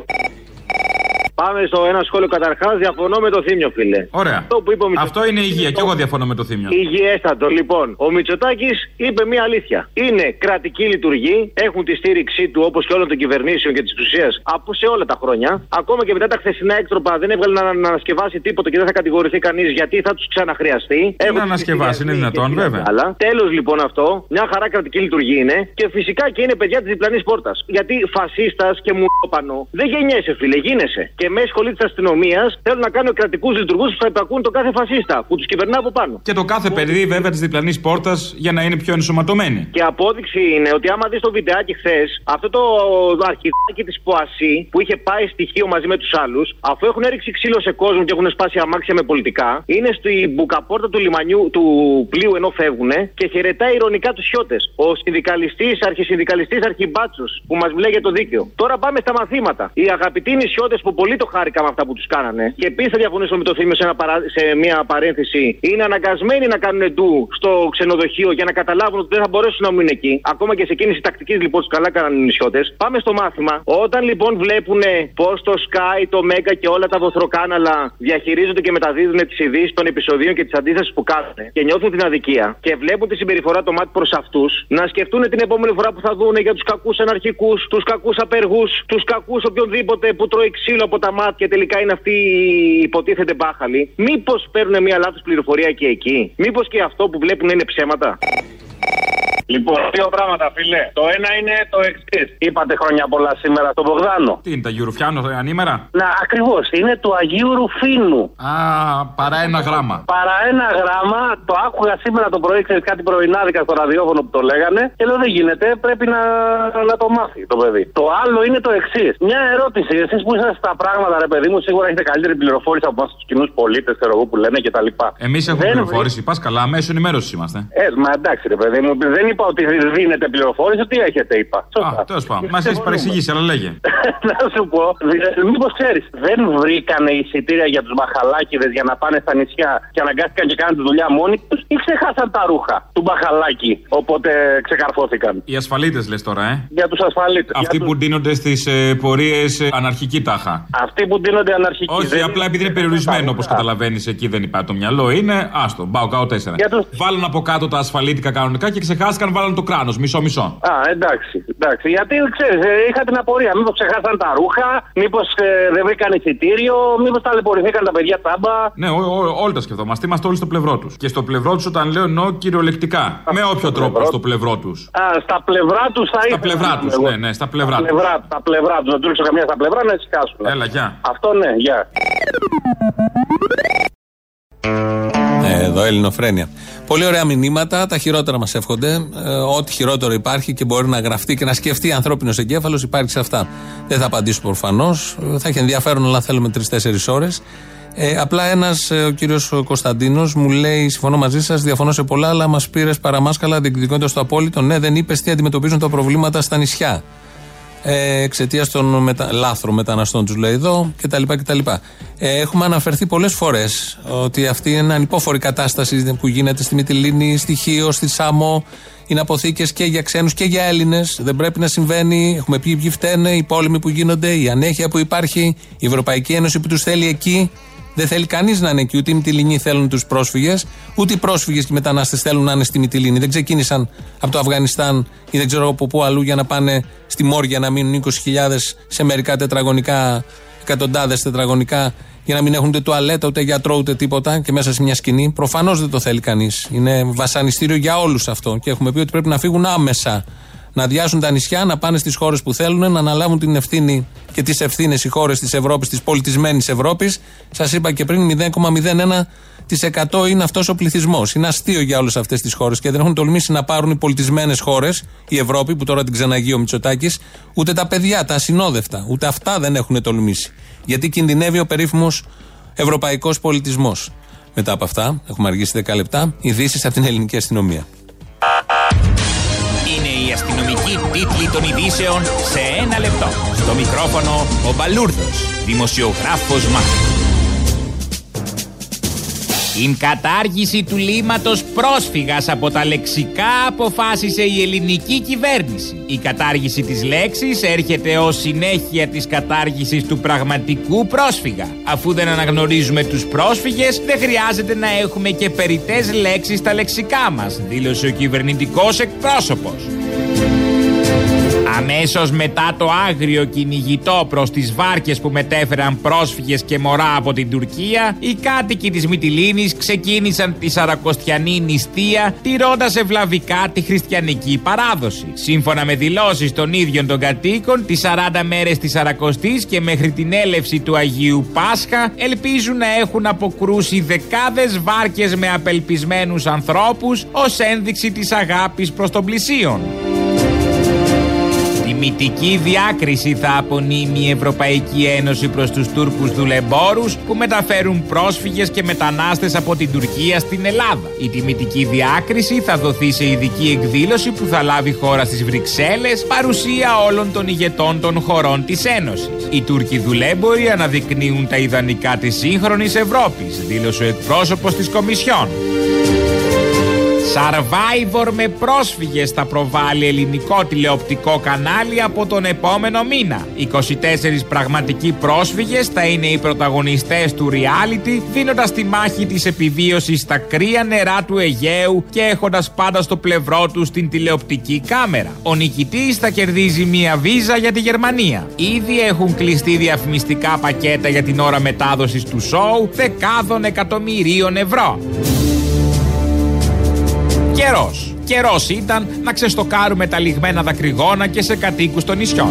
Πάμε στο ένα σχόλιο καταρχάς. Διαφωνώ με το Θήμιο, φίλε. Ωραία. Αυτό, που είπε ο Μητσοτάκης... Αυτό είναι υγεία. Και εγώ διαφωνώ με το Θήμιο. Υγιέστατο. Λοιπόν, ο Μητσοτάκης είπε μία αλήθεια. Είναι κρατική λειτουργή. Έχουν τη στήριξή του όπως και όλων των κυβερνήσεων και της εξουσίας από σε όλα τα χρόνια. Ακόμα και μετά τα χθεσινά έκτροπα δεν έβγαλε να, να ανασκευάσει τίποτα και δεν θα κατηγορηθεί κανείς γιατί θα τους ξαναχρειαστεί. Έχουν να ανασκευάσει, είναι δυνατόν, βέβαια. Τέλος λοιπόν αυτό. Μια χαρά κρατική λειτουργία είναι. Και φυσικά και είναι παιδιά της διπλανής πόρτας. Γιατί φασίστας και μουνόπανο δεν γεννιέσαι, φίλε, γίνεσαι. Και με σχολή της αστυνομίας θέλουν να κάνουν κρατικούς λειτουργούς που θα υπακούν το κάθε φασίστα που τους κυβερνά από πάνω. Και το κάθε παιδί βέβαια της διπλανής πόρτας για να είναι πιο ενσωματωμένοι. Και απόδειξη είναι ότι άμα δεις το βιντεάκι χθες, αυτό το αρχιδάκι της ΠΟΑΣΥ που είχε πάει στοιχείο μαζί με τους άλλους, αφού έχουν έριξει ξύλο σε κόσμο και έχουν σπάσει αμάξια με πολιτικά, είναι στη μπουκαπόρτα του λιμανιού του πλοίου ενώ φεύγουνε και χαιρετάει ηρωνικά τους χιώτες. Ο συνδικαλιστής, αρχισυνδικαλιστής Αρχιμπάτσος που μας μιλάει για το δίκαιο. Τώρα πάμε στα μαθήματα. Οι αγαπητοί νησιώτες που πολύ το χάρηκα με αυτά που τους κάνανε. Και επίσης θα διαφωνήσω με το Θήμιο σε, ένα παρά... σε μια παρένθεση. Είναι αναγκασμένοι να κάνουν ντου στο ξενοδοχείο για να καταλάβουν ότι δεν θα μπορέσουν να μείνουν εκεί. Ακόμα και σε κίνηση τακτικής λοιπόν τους καλά κάνανε οι νησιώτες. Πάμε στο μάθημα. Όταν λοιπόν βλέπουν πως το Sky, το Mega και όλα τα βοθροκάναλα διαχειρίζονται και μεταδίδουν τις ειδήσεις των επεισοδίων και τις αντίστασεις που κάνουν και νιώθουν την αδικία και βλέπουν τη συμπεριφορά το μάτι προς αυτούς, να σκεφτούν την επόμενη φορά που θα δουν για τους κακούς αναρχικούς, τους κακούς απεργούς, τους κακούς οποιονδήποτε που τρώει ξύλο από τα μάτια και τελικά είναι αυτοί οι υποτίθεται μπάχαλοι. Μήπως παίρνουν μια λάθος πληροφορία και εκεί? Μήπως και αυτό που βλέπουν είναι ψέματα? Λοιπόν, δύο πράγματα, φίλε. Το ένα είναι το εξής. Είπατε χρόνια πολλά σήμερα στον Μπογδάνο. Τι είναι, τα Γιουρουφιάνο ανήμερα? Να, ακριβώς. Είναι του Αγίου Ρουφίνου. Α, παρά ένα γράμμα. Παρά ένα γράμμα. Το άκουγα σήμερα το πρωί, ξέρεις, κάτι πρωινάδικα στο ραδιόφωνο που το λέγανε. Και λέω δεν γίνεται, πρέπει να, να το μάθει το παιδί. Το άλλο είναι το εξής. Μια ερώτηση. Εσείς που είσαστε στα πράγματα, ρε παιδί μου, σίγουρα έχετε καλύτερη πληροφόρηση από εμάς τους κοινούς πολίτες, ξέρω εγώ που λένε κτλ. Εμείς έχουμε πληροφόρηση. Πας καλά, μέσω ενημέρωση είμαστε. Ε, μα εντάξει, ρε παιδί μου, δεν είπα ότι δίνετε πληροφόρηση, τι έχετε, είπα. Α, τέλος πάντων. Μας έχεις παρεξηγήσει, αλλά λέγε. Να σου πω, μήπως ξέρεις, δεν βρήκανε εισιτήρια για τους μπαχαλάκηδες για να πάνε στα νησιά και αναγκάστηκαν και κάνουν τη δουλειά μόνοι τους ή ξεχάσαν τα ρούχα του μπαχαλάκι, οπότε ξεκαρφώθηκαν? Οι ασφαλίτες λες τώρα, ε. Για τους ασφαλίτες. Αυτοί που ντύνονται στις ε, πορείες ε, αναρχική τάχα. Αυτοί που ντύνονται αναρχική. Όχι, δεν απλά επειδή είναι περιορισμένο, όπως καταλαβαίνεις, εκεί δεν υπάρχει το μυαλό. Είναι άστο, μπάω κάω τέσσερα. Τους... Βάλουν από κάτω τα ασφαλίτικα κανονικά και ξεχάστηκαν, βάλουν το κράνος, μισό-μισό. Α, εντάξει, εντάξει. Γιατί ξέρεις, είχα την απορία. Μήπως ξεχάσαν τα ρούχα, μήπως ε, δεν βρήκαν εισιτήριο, μήπως ταλαιπωρηθήκαν τα παιδιά τάμπα. Ναι, όλοι τα σκεφτόμαστε. Είμαστε όλοι στο πλευρό τους. Και στο πλευρό τους, όταν λέω εννοώ κυριολεκτικά. Α, με όποιο τρόπο πλευρό... στο πλευρό τους. Α, στα πλευρά τους θα ήθελα. Στα πλευρά τους, ναι, ναι, στα πλευρά τους. Στα πλευρά τους. Να του ρίξω καμιά στα πλευρά να εσκάσουν. Έλα, γεια. Αυτό ναι, γεια. Εδώ Ελληνοφρένεια. Πολύ ωραία μηνύματα, τα χειρότερα μας εύχονται. Ε, ό,τι χειρότερο υπάρχει και μπορεί να γραφτεί και να σκεφτεί ανθρώπινος εγκέφαλος υπάρχει σε αυτά. Δεν θα απαντήσω προφανώς. Θα έχει ενδιαφέρον, αλλά θέλουμε τρεις-τέσσερις ώρες. Ε, απλά ένας, ο κύριος Κωνσταντίνος, μου λέει: συμφωνώ μαζί σας, διαφωνώ σε πολλά, αλλά μας πήρες παραμάσκαλα διεκδικώντας το απόλυτο. Ναι, δεν είπες τι αντιμετωπίζουν τα προβλήματα στα νησιά. Ε, εξαιτίας των μετα... λάθρων μεταναστών, τους λέει εδώ, κτλ. κτλ. Ε, έχουμε αναφερθεί πολλές φορές ότι αυτή είναι ανυπόφορη κατάσταση που γίνεται στη Μυτιλήνη, στη Χίο, στη Σάμο. Είναι αποθήκες και για ξένους και για Έλληνες. Δεν πρέπει να συμβαίνει. Έχουμε πει ποιοι φταίνε, οι πόλεμοι που γίνονται, η ανέχεια που υπάρχει, η Ευρωπαϊκή Ένωση που τους θέλει εκεί. Δεν θέλει κανείς να είναι εκεί. Ούτε οι Μυτιληνοί θέλουν τους πρόσφυγες, ούτε οι πρόσφυγες και οι μετανάστες θέλουν να είναι στη Μυτιλήνη. Δεν ξεκίνησαν από το Αφγανιστάν ή δεν ξέρω από πού αλλού για να πάνε στη Μόρια να μείνουν είκοσι χιλιάδες σε μερικά τετραγωνικά, εκατοντάδες τετραγωνικά, για να μην έχουν ούτε τουαλέτα, ούτε γιατρό, ούτε τίποτα και μέσα σε μια σκηνή. Προφανώς δεν το θέλει κανείς. Είναι βασανιστήριο για όλους αυτό. Και έχουμε πει ότι πρέπει να φύγουν άμεσα. Να αδειάσουν τα νησιά, να πάνε στις χώρες που θέλουν, να αναλάβουν την ευθύνη και τις ευθύνες οι χώρες της Ευρώπης, της πολιτισμένης Ευρώπης. Σας είπα και πριν, μηδέν κόμμα μηδέν ένα τοις εκατό είναι αυτός ο πληθυσμός. Είναι αστείο για όλες αυτές τις χώρες και δεν έχουν τολμήσει να πάρουν οι πολιτισμένες χώρες, η Ευρώπη, που τώρα την ξαναγεί ο Μητσοτάκης, ούτε τα παιδιά, τα ασυνόδευτα, ούτε αυτά δεν έχουν τολμήσει. Γιατί κινδυνεύει ο περίφημος ευρωπαϊκός πολιτισμός. Μετά από αυτά, έχουμε αργήσει δέκα λεπτά, ειδήσεις από την ελληνική αστυνομία. Είναι η αστυνομική τίτλη των ειδήσεων σε ένα λεπτό. Στο μικρόφωνο ο Μπαλούρδος, δημοσιογράφος Μάρκος. Την κατάργηση του λύματος πρόσφυγας από τα λεξικά αποφάσισε η ελληνική κυβέρνηση. Η κατάργηση της λέξης έρχεται ως συνέχεια της κατάργησης του πραγματικού πρόσφυγα. Αφού δεν αναγνωρίζουμε τους πρόσφυγες, δεν χρειάζεται να έχουμε και περιττές λέξεις στα λεξικά μας, δήλωσε ο κυβερνητικός εκπρόσωπος. Αμέσως μετά το άγριο κυνηγητό προς τις βάρκες που μετέφεραν πρόσφυγες και μωρά από την Τουρκία, οι κάτοικοι της Μυτιλήνης ξεκίνησαν τη σαρακοστιανή νηστεία, τηρώντας ευλαβικά τη χριστιανική παράδοση. Σύμφωνα με δηλώσεις των ίδιων των κατοίκων, τις σαράντα μέρες της Σαρακοστής και μέχρι την έλευση του Αγίου Πάσχα, ελπίζουν να έχουν αποκρούσει δεκάδες βάρκες με απελπισμένους ανθρώπους ως ένδειξη της αγάπης προς τον πλησίον. Τιμητική διάκριση θα απονείμει η Ευρωπαϊκή Ένωση προς τους Τούρκους δουλεμπόρους που μεταφέρουν πρόσφυγες και μετανάστες από την Τουρκία στην Ελλάδα. Η τιμητική διάκριση θα δοθεί σε ειδική εκδήλωση που θα λάβει χώρα στις Βρυξέλλες, παρουσία όλων των ηγετών των χωρών της Ένωσης. Οι Τούρκοι δουλέμποροι αναδεικνύουν τα ιδανικά της σύγχρονης Ευρώπης, δήλωσε ο εκπρόσωπος της Κομισιόν. Survivor με πρόσφυγες θα προβάλλει ελληνικό τηλεοπτικό κανάλι από τον επόμενο μήνα. είκοσι τέσσερις πραγματικοί πρόσφυγες θα είναι οι πρωταγωνιστές του reality, δίνοντας τη μάχη της επιβίωσης στα κρύα νερά του Αιγαίου και έχοντας πάντα στο πλευρό τους την τηλεοπτική κάμερα. Ο νικητής θα κερδίζει μία βίζα για τη Γερμανία. Ήδη έχουν κλειστεί διαφημιστικά πακέτα για την ώρα μετάδοσης του σοου δεκάδων εκατομμυρίων ευρώ. Καιρός. Καιρός ήταν να ξεστοκάρουμε τα λιγμένα δακρυγόνα και σε κατοίκους των νησιών.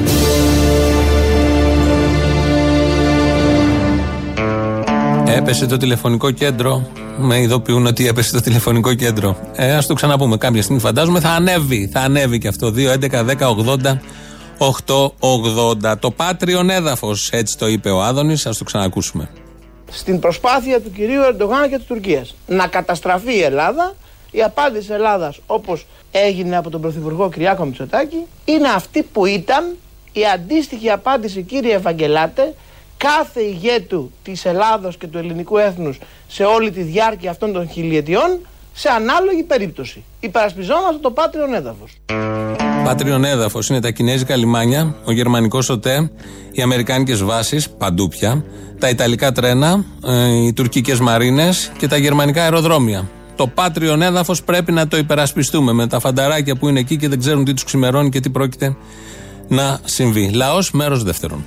Έπεσε το τηλεφωνικό κέντρο. Με ειδοποιούν ότι έπεσε το τηλεφωνικό κέντρο. Ε, ας το ξαναπούμε κάποια στιγμή, φαντάζομαι θα ανέβει. Θα ανέβει και αυτό. δύο έντεκα δέκα ογδόντα οκτακόσια ογδόντα. Το πάτριον έδαφος, έτσι το είπε ο Άδωνης. Ας το ξανακούσουμε. Στην προσπάθεια του κυρίου Ερντογάν και της Τουρκίας να καταστραφεί η Ελλάδα, η απάντηση της Ελλάδας, όπως έγινε από τον Πρωθυπουργό Κυριάκο Μητσοτάκη, είναι αυτή που ήταν η αντίστοιχη απάντηση, κύριε Ευαγγελάτε, κάθε ηγέτου της Ελλάδος και του ελληνικού έθνους σε όλη τη διάρκεια αυτών των χιλιετιών, σε ανάλογη περίπτωση. Υπερασπιζόμαστε το πάτριον έδαφος. Πάτριον έδαφος είναι τα κινέζικα λιμάνια, ο γερμανικός ΟΤΕ, οι αμερικάνικες βάσεις, παντού πια, τα ιταλικά τρένα, οι τουρκικές μαρίνες και τα γερμανικά αεροδρόμια. Το πάτριον έδαφος πρέπει να το υπερασπιστούμε με τα φανταράκια που είναι εκεί και δεν ξέρουν τι τους ξημερώνει και τι πρόκειται να συμβεί. Λαός, μέρος δεύτερον.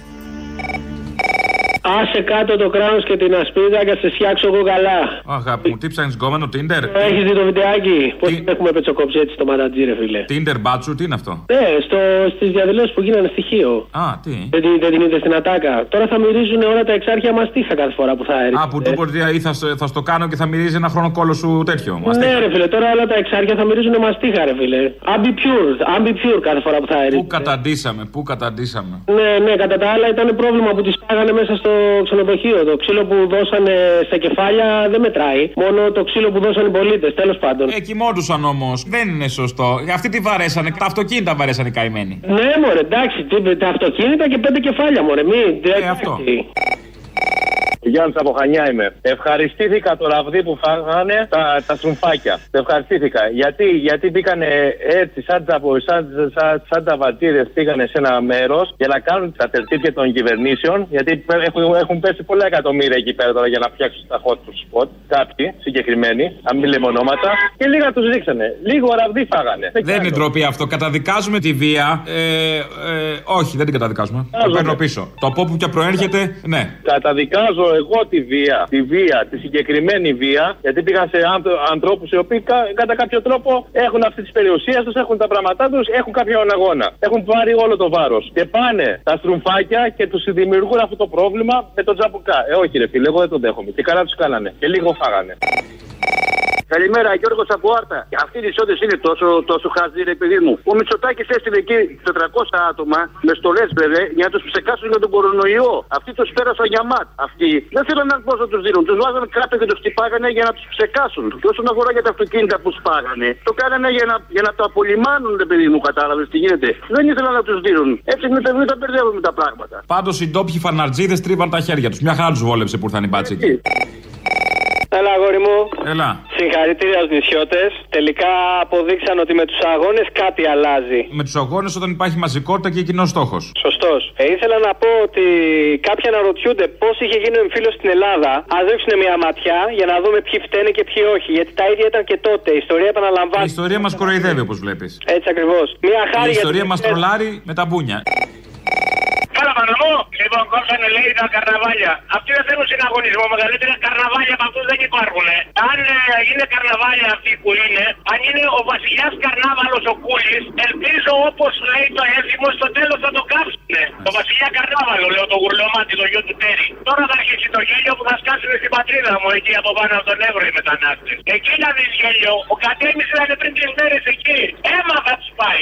Άσε κάτω το κράνος και την ασπίδα και σε φτιάξω εγώ καλά. Αγάπη μου, τι ψάχνεις γκόμενο, Tinder? Έχεις δει το βιντεάκι? Πώς τι... έχουμε πετσοκόψει έτσι το ματατζή, ρε φίλε. Tinder μπάτσου, τι είναι αυτό? Ναι, στο, στις διαδηλώσεις που γίνανε στοιχείο. Α, τι. Δεν, δεν την είδε στην ατάκα. Τώρα θα μυρίζουν όλα τα εξάρχεια μαστίχα κάθε φορά που θα έρθει. Α, που του μπορεί ή θα, θα στο κάνω και θα μυρίζει ένα χρόνο κόλλο σου τέτοιο. Μαστίχα. Ναι, ρε φίλε, τώρα όλα τα εξάρχεια θα μυρίζουν μαστίχα, ρε φίλε. Ambi pure, ambi pure κάθε φορά που θα έρθει. Πού καταντήσαμε, πού καταντήσαμε. Ναι, ναι, κατά τα άλλα ήταν πρόβλημα που τις πάγανε μέσα στο ξενοδοχείο. Το ξύλο που δώσανε στα κεφάλια δεν μετράει. Μόνο το ξύλο που δώσανε οι πολίτες, τέλος πάντων. Ε, κοιμόντουσαν όμως. Δεν είναι σωστό. Αυτοί τι βαρέσανε, τα αυτοκίνητα βαρέσανε οι καημένοι. Ναι, μωρέ, εντάξει, τα αυτοκίνητα και πέντε κεφάλια, μωρέ. Μην. Ε, αυτό. Γιάννης από Χανιά είμαι. Ευχαριστήθηκα το ραβδί που φάγανε τα, τα σουμφάκια. Ευχαριστήθηκα. Γιατί, γιατί μπήκανε έτσι σαν, σαν, σαν, σαν τα βατήρες, πήγανε σε ένα μέρος για να κάνουν τα τερτύπια των κυβερνήσεων. Γιατί έχουν, έχουν πέσει πολλά εκατομμύρια εκεί πέρα τώρα για να φτιάξουν τα hot spot. Κάποιοι συγκεκριμένοι, αν μην λέμε ονόματα. Και λίγα τους ρίξανε. Λίγο ραβδί φάγανε. Δεν, δεν είναι ντροπή αυτό. Καταδικάζουμε τη βία. Ε, ε, όχι, δεν την καταδικάζουμε. Το παίρνω πίσω. Το από όπου και προέρχεται, ναι. Καταδικάζω εγώ τη βία, τη βία, τη συγκεκριμένη βία, γιατί πήγαν σε ανθρώπους οι οποίοι κα, κατά κάποιο τρόπο έχουν αυτή τη περιουσία τους, έχουν τα πράγματά τους, έχουν κάποιον αγώνα. Έχουν πάρει όλο το βάρος. Και πάνε τα στρουμφάκια και τους δημιουργούν αυτό το πρόβλημα με τον Τζαμπουκά. Ε, όχι, ρε φίλε, εγώ δεν τον δέχομαι. Και καλά τους κάνανε. Και λίγο φάγανε. Καλημέρα, Γιώργος από Άρτα. Αυτοί οι ισότητες είναι τόσο, τόσο χαζοί, ρε παιδί μου. Ο Μητσοτάκης έστειλε εκεί τετρακόσια άτομα με στολές, βέβαια, για να τους ψεκάσουν για τον κορονοϊό. Αυτοί τους πέρασαν για ματ. Αυτοί δεν θέλουν να πώς να τους δίνουν. Τους βάζανε κάτω και τους χτυπάγανε για να τους ψεκάσουν. Και όσον αφορά για τα αυτοκίνητα που σπάγανε, το κάνανε για να, για να το απολυμάνουν, ρε παιδί μου, κατάλαβες τι γίνεται. Δεν ήθελαν να τους δίνουν. Έτσι μην τα, τα μπερδεύουμε τα πράγματα. Πάντως οι ντόπιοι φαναρτζίδες τρίβαν τα χέρια τους. Μια χαρά τους βόλεψε που ήρθαν οι μπάτσοι εκεί. Έλα, αγόρι μου. Έλα. Συγχαρητήρια στους νησιώτες. Τελικά αποδείξαν ότι με τους αγώνες κάτι αλλάζει. Με τους αγώνες όταν υπάρχει μαζικότητα και κοινός στόχος. Σωστός. Ε, ήθελα να πω ότι κάποιοι αναρωτιούνται πώς είχε γίνει ο εμφύλιος στην Ελλάδα. Ας ρίξουν μια ματιά για να δούμε ποιοι φταίνε και ποιοι όχι. Γιατί τα ίδια ήταν και τότε. Η ιστορία επαναλαμβάνει. Η ιστορία μας κοροϊδεύει, όπως βλέπεις. Έτσι ακριβώς. Μια χάρη. Η ιστορία μας τρολάρει με τα μπούνια. Καλά, Παναμό. Λοιπόν, κόψανε λέει τα καρναβάλια. Αυτοί δεν θέλουν συναγωνισμό. Μεγαλύτερα καρναβάλια από αυτούς δεν υπάρχουν. Αν ε, είναι καρναβάλια αυτοί που είναι, αν είναι ο βασιλιάς καρνάβαλος ο Κούλης, ελπίζω όπως λέει το έθιμο στο τέλος θα το κάψουνε. Το βασιλιά καρνάβαλο, λέω το γουρλωμάτι, το γιο του Τέρι. Τώρα θα αρχίσει το γέλιο που θα σκάσουν στην πατρίδα μου εκεί από πάνω από τον Εύρο οι μετανάστες. Εκεί να δεις γέλιο. Ο Κατέμις ήταν πριν τρεις μέρες εκεί. Έμα θα τους πάει.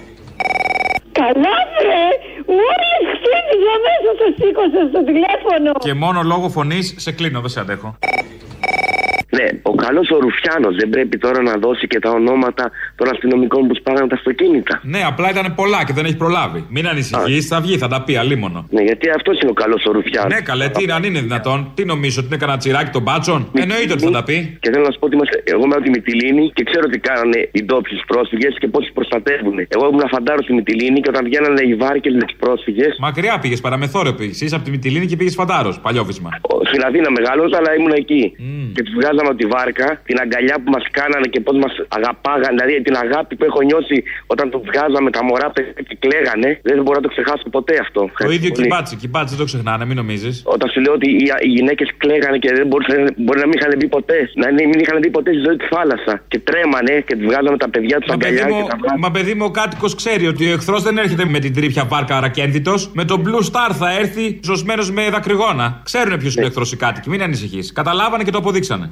Καλά βρε, μόλις ξύπνησα μέσα στο σήκωσα στο τηλέφωνο. Και μόνο λόγω φωνής σε κλείνω, δεν σε αντέχω. Ναι, ο καλός ο Ρουφιάνος δεν πρέπει τώρα να δώσει και τα ονόματα των αστυνομικών που σπάγανε τα αυτοκίνητα. Ναι, απλά ήταν πολλά και δεν έχει προλάβει. Μην ανησυχείς, θα βγει, θα τα πει αλίμονο. Ναι, γιατί αυτός είναι ο καλός ο Ρουφιάνος. Ναι, καλέ, τι αν είναι δυνατόν, τι νομίζω ότι είναι κανένα τσιράκι των μπάτσων. Μη, εννοείται ότι θα τα πει. Και θέλω να σου πω ότι είμαστε, εγώ μένω τη Μυτιλήνη και ξέρω τι κάνανε οι ντόπιοι πρόσφυγες και πώς τους προστατεύουν. Εγώ ήμουν φαντάρο στη Μυτιλήνη και όταν βγαίνανε οι βάρκες με τους πρόσφυγες. Μακριά πήγες, παραμεθόριο πήγες. Είσαι από τη Μυτιλήνη και πήγες φαντάρο, παλιόβισμα. Στην Αθήνα μεγάλος, αλλά ήμουν εκεί. Mm. Και τους βγάζαμε από τη βάρκα, την αγκαλιά που μας κάνανε και πώς μας αγαπάγανε, δηλαδή την αγάπη που έχω νιώσει όταν τους βγάζαμε τα μωρά και κλαίγανε, δεν μπορώ να το ξεχάσω ποτέ αυτό. Το ίδιο και οι μπάτσοι, και οι μπάτσοι δεν το ξεχνάνε, μην νομίζεις. Όταν σου λέω ότι οι, οι γυναίκες κλαίγανε και δεν μπορούσαν, μπορεί να μην είχαν μπει ποτέ, να μην είχαν μπει ποτέ στη ζωή τη θάλασσα και τρέμανε και τους βγάζαμε τα παιδιά τους αγκαλιά. Μου, και τα βγάζαμε. Μα παιδί μου, ο κάτοικος ξέρει ότι ο εχθρός δεν έρχεται με την τρίπια βάρκα αρακένδυτος, με τον Blue Star θα έρθει ζωσμένος με δακρυγόνα. Ξέρουν ποιος είναι ο εχθρός οι κάτοικοι, μην ανησυχείς. Καταλάβανε και το αποδείξανε.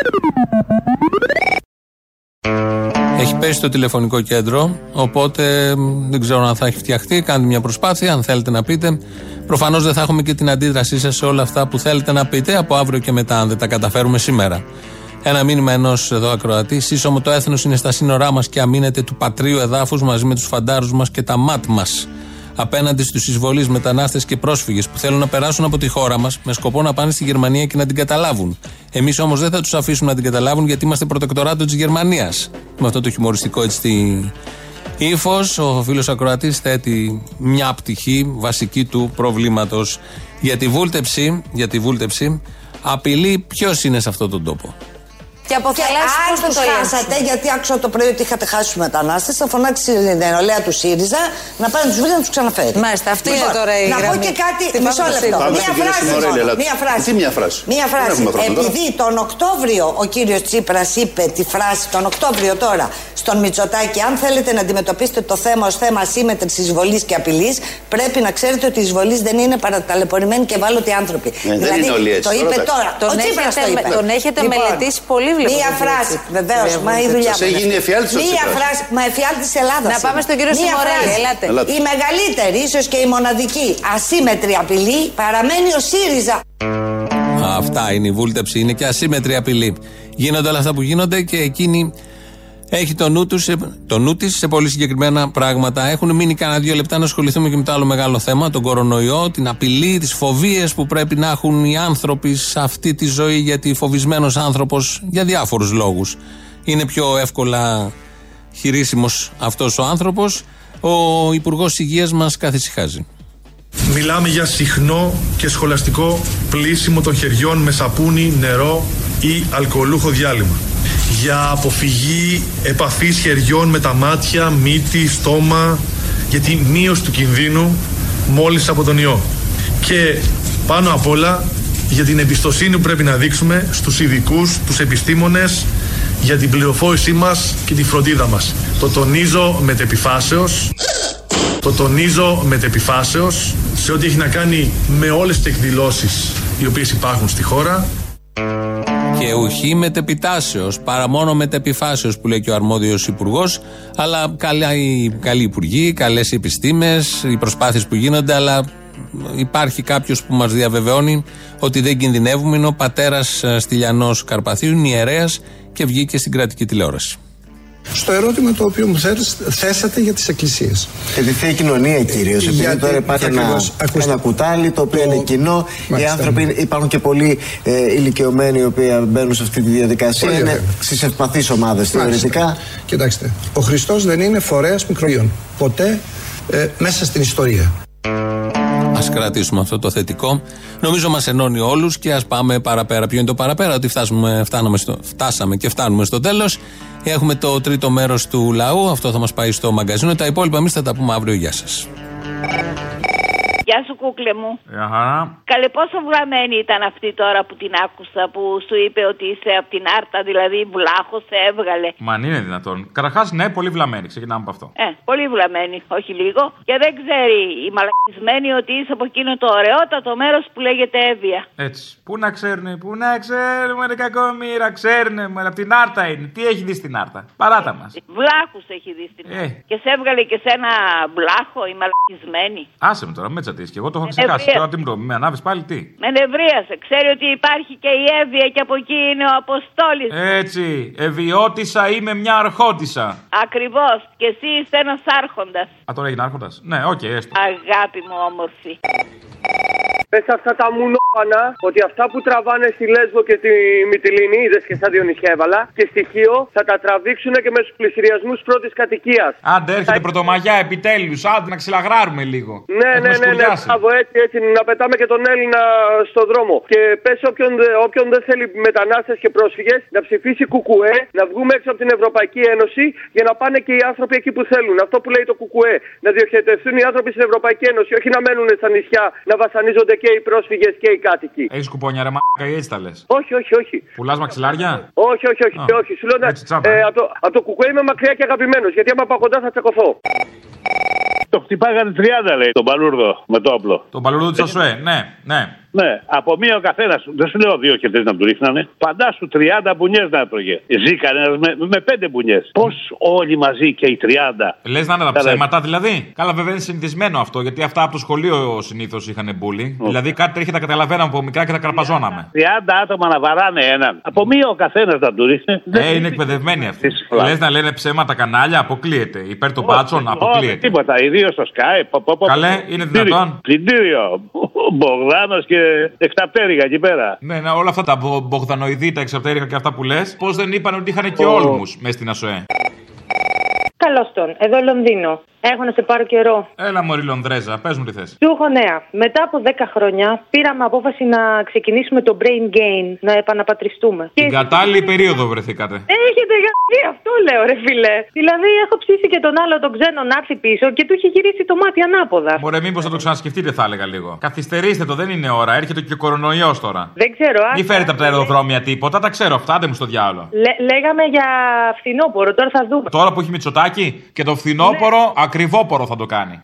Έχει πέσει το τηλεφωνικό κέντρο, οπότε δεν ξέρω αν θα έχει φτιαχτεί. Κάντε μια προσπάθεια, αν θέλετε να πείτε. Προφανώς δεν θα έχουμε και την αντίδρασή σας σε όλα αυτά που θέλετε να πείτε από αύριο και μετά, αν δεν τα καταφέρουμε σήμερα. Ένα μήνυμα ενός εδώ ακροατή: σύσσωμο το έθνος είναι στα σύνορά μας και αμήνεται του πατρίου εδάφους μαζί με τους φαντάρους μας και τα ΜΑΤ μας. Απέναντι στους εισβολείς μετανάστες και πρόσφυγες που θέλουν να περάσουν από τη χώρα μας με σκοπό να πάνε στη Γερμανία και να την καταλάβουν. Εμείς όμως δεν θα τους αφήσουμε να την καταλάβουν γιατί είμαστε προτεκτοράτο της Γερμανίας. Με αυτό το χιουμοριστικό έτσι ύφος, ο φίλος ακροατής θέτει μια πτυχή βασική του προβλήματος. Για τη βούλτεψη, για τη βούλτεψη απειλεί ποιος είναι σε αυτόν τον τόπο. Και από θαλάσσιους πώς δεν το χάσατε, γιατί άκουσα το πρωί ότι είχατε χάσει τους μετανάστες. Θα φωνάξει την νεολαία του ΣΥΡΙΖΑ να πάνε τους βρει να τους ξαναφέρει. Μάλιστα, αυτή λοιπόν, είναι τώρα η να γραμμή. πω και κάτι, Τι μισό λεπτό. Μία φράση, μία φράση. Τι μία φράση. Μία φράση. Επειδή τον Οκτώβριο ο κύριος Τσίπρας είπε τη φράση, τον Οκτώβριο τώρα, στον Μητσοτάκη, αν θέλετε να αντιμετωπίσετε το θέμα ως θέμα ασύμμετρης εισβολής και απειλής, πρέπει να ξέρετε ότι οι εισβολείς δεν είναι παραταλαιπωρημένοι και ευάλωτοι άνθρωποι. Δηλαδή, το είπε τώρα. Ο Τσίπρας το είπε. Τον έχετε μελετήσει πολύ, βλέπω. Μία φράση, βεβαίως, μα η δουλειά μου. Έχει γίνει εφιάλτης ο Τσίπρας. Μία φράση, μα εφιάλτης της Ελλάδας. Να πάμε στον κύριο Σιμωρέλη, ελάτε. Η μεγαλύτερη, ίσως και η μοναδική ασύμμετρη απειλή παραμένει ο ΣΥΡΙΖΑ. Αυτά είναι η βούλτεψη, είναι και ασύμμετρη απειλή. Γίνονται όλα αυτά που γίνονται και εκείνη έχει το νου, τους, το νου της σε πολύ συγκεκριμένα πράγματα. Έχουν μείνει κανένα δύο λεπτά να ασχοληθούμε και με το άλλο μεγάλο θέμα, τον κορονοϊό, την απειλή, τις φοβίες που πρέπει να έχουν οι άνθρωποι σε αυτή τη ζωή, γιατί φοβισμένος άνθρωπος για διάφορους λόγους είναι πιο εύκολα χειρίσιμος αυτός ο άνθρωπος. Ο Υπουργός Υγείας μας καθησυχάζει. Μιλάμε για συχνό και σχολαστικό πλύσιμο των χεριών με σαπούνι, νερό ή αλκοολούχο διάλειμμα. Για αποφυγή επαφής χεριών με τα μάτια, μύτη, στόμα, για τη μείωση του κινδύνου μόλις από τον ιό. Και πάνω απ' όλα για την εμπιστοσύνη που πρέπει να δείξουμε στους ειδικούς, τους επιστήμονες, για την πληροφόρησή μας και τη φροντίδα μας. Το τονίζω μετεπιφάσεως, το τονίζω μετεπιφάσεως σε ό,τι έχει να κάνει με όλες τις εκδηλώσεις οι οποίες υπάρχουν στη χώρα. Και ουχή μετεπιτάσεως, παρά μόνο μετεπιφάσεως που λέει και ο αρμόδιος υπουργός, αλλά καλοί, καλοί υπουργοί, καλές οι επιστήμες, οι προσπάθειες που γίνονται, αλλά υπάρχει κάποιος που μας διαβεβαιώνει ότι δεν κινδυνεύουμε. Είναι ο πατέρας Στυλιανός Καρπαθίου, είναι ιερέας και βγήκε στην κρατική τηλεόραση. Στο ερώτημα το οποίο μου θέσατε για τις εκκλησίες. Και τη Θεία Κοινωνία κυρίως. Επειδή τώρα υπάρχει ένα, ένα κουτάλι το οποίο το... είναι κοινό. Μάλιστα. Οι άνθρωποι, υπάρχουν και πολλοί ε, ηλικιωμένοι οι οποίοι μπαίνουν σε αυτή τη διαδικασία. Πολύ είναι στις ευπαθείς ομάδες θεωρητικά. Κοιτάξτε, ο Χριστός δεν είναι φορέας μικροβίων. Ποτέ ε, μέσα στην ιστορία. Ας κρατήσουμε αυτό το θετικό. Νομίζω μας ενώνει όλους και ας πάμε παραπέρα. Ποιο είναι το παραπέρα? Ότι φτάσουμε, στο, φτάσαμε και φτάνουμε στο τέλος. Έχουμε το τρίτο μέρος του λαού. Αυτό θα μας πάει στο μαγκαζίνο. Τα υπόλοιπα εμείς θα τα πούμε αύριο. Γεια σας. Γεια σου, κούκλε μου. Γεια χαρά. Καλέ, πόσο βλαμμένη ήταν αυτή τώρα που την άκουσα, που σου είπε ότι είσαι από την Άρτα, δηλαδή βλάχος, σε έβγαλε. Μα αν είναι δυνατόν. Καταρχάς, ναι, πολύ βλαμμένη. Ξεκινάμε από αυτό. Ε, πολύ βλαμμένη, όχι λίγο. Και δεν ξέρει η μαλακισμένη ότι είσαι από εκείνο το ωραιότατο μέρος που λέγεται Εύβοια. Έτσι. Πού να ξέρουνε, πού να ξέρουμε, ρε κακομοίρα, ξέρουνε, μα από την Άρτα είναι. Τι έχει δει στην Άρτα? Παράτα μας. Βλάχους έχει δει στην Άρτα. Ε. Και σε έβγαλε και σε ένα βλάχο η μαλακισμένη. Άσε με τώρα, με τσατή. Και εγώ το έχω ξεχάσει. Τώρα τι μου το με ανάβεις πάλι, τι? Με νευρίασε. Ξέρει ότι υπάρχει και η Εύβοια και από εκεί είναι ο Αποστόλης. Έτσι. Ευιώτησα, είμαι μια αρχόντισσα. Ακριβώς. Και εσύ είσαι ένας άρχοντας. Α, τώρα έγινε άρχοντας. Ναι, οκ, okay, έστω. Αγάπη μου όμορφη. Πες αυτά τα μουνόπανα ότι αυτά που τραβάνε στη Λέσβο και τη Μυτιλήνη, είδες και στα δύο νησιά έβαλα, και στοιχείο θα τα τραβήξουν και με τους πληστηριασμούς πρώτης κατοικίας. Άντε, έρχεται θα... πρωτομαγιά επιτέλους. Άντε, να ξυλαγράρουμε λίγο. Ναι, ναι, ναι, ναι. Μπράβο, έτσι, έτσι. Να πετάμε και τον Έλληνα στο δρόμο. Και πες όποιον, όποιον δεν θέλει μετανάστες και πρόσφυγες να ψηφίσει κουκουέ, να βγούμε έξω από την Ευρωπαϊκή Ένωση για να πάνε και οι άνθρωποι εκεί που θέλουν. Αυτό που λέει το κουκουέ. Να διοχετευτούν οι άνθρωποι στην Ευρωπαϊκή Ένωση, όχι να μένουν στα νησιά, να βασανίζονται και οι πρόσφυγες και οι κάτοικοι. Έχεις κουπόνια, ρε μαλάκα, ή έτσι τα λες? Όχι, όχι, όχι. Πουλάς μαξιλάρια? Όχι, όχι, όχι. Ah. όχι. Σου λέω, ε, από, το, από το κουκουέ είμαι μακριά και αγαπημένος, γιατί άμα πάω κοντά θα τσακωθώ. Το χτυπάγανε τριάντα, λέει, τον Παλούρδο με το όπλο. Τον Παλούρδο της ΑΣΟΕ, ναι, ναι. Ναι, από μία ο καθένας, δεν σου λέω δύο και τρεις να του ρίχνανε. Φαντάσου τριάντα μπουνιές να έτρωγε. Ζει κανένας με, με πέντε μπουνιές. Πώς όλοι μαζί και οι τριάντα. Λες να είναι τα ψέματα δηλαδή? Καλά, βέβαια είναι συνηθισμένο αυτό, γιατί αυτά από το σχολείο συνήθως είχαν μπούλι. Mm. Δηλαδή κάτι τέτοια τα καταλαβαίναμε από μικρά και τα καρπαζώναμε. τριάντα άτομα να βαράνε έναν. Από μία ο καθένας να του ρίχνει. Ε, είναι εκπαιδευμένοι αυτοί. Λες να λένε ψέματα κανάλια, αποκλείεται. Υπέρ των μπάτσων, αποκλείεται. Τίποτα, ιδίως στο Skype. Καλέ, είναι δυνατόν? Πλυντήριο. Μπογδάνος και εξαπτέρυγα εκεί πέρα. Ναι, ναι, όλα αυτά τα μπογδανοειδή, τα εξαπτέρυγα και αυτά που λες, πώς δεν είπαν ότι είχαν και όλμους μέσα στην ΑΣΟΕ? Καλώς τον, εδώ Λονδίνο. Έχω να σε πάρω καιρό. Έλα, μωρή Λονδρέζα, πες μου τι θες. Σου έχω νέα. Μετά από δέκα χρόνια πήραμε απόφαση να ξεκινήσουμε το brain gain, να επαναπατριστούμε. Την και... κατάλληλη περίοδο βρεθήκατε. Έχετε γραφεί, αυτό λέω, ρε φιλέ. Δηλαδή, έχω ψήσει και τον άλλο τον ξένο να έρθει πίσω και του είχε γυρίσει το μάτι ανάποδα. Μωρέ, μήπως θα το ξανασκεφτείτε, θα έλεγα λίγο. Καθυστερήστε το, δεν είναι ώρα. Έρχεται και ο κορονοϊός τώρα. Δεν ξέρω, α. Μην φέρετε από τα αεροδρόμια τίποτα, τα ξέρω αυτά, άντε μου στο διάολο. Λέ, λέγαμε για φθινόπωρο, τώρα θα δούμε. Τώρα που έχει Μητσοτάκη και το φθινόπωρο, ναι. Ακριβόπορο θα το κάνει.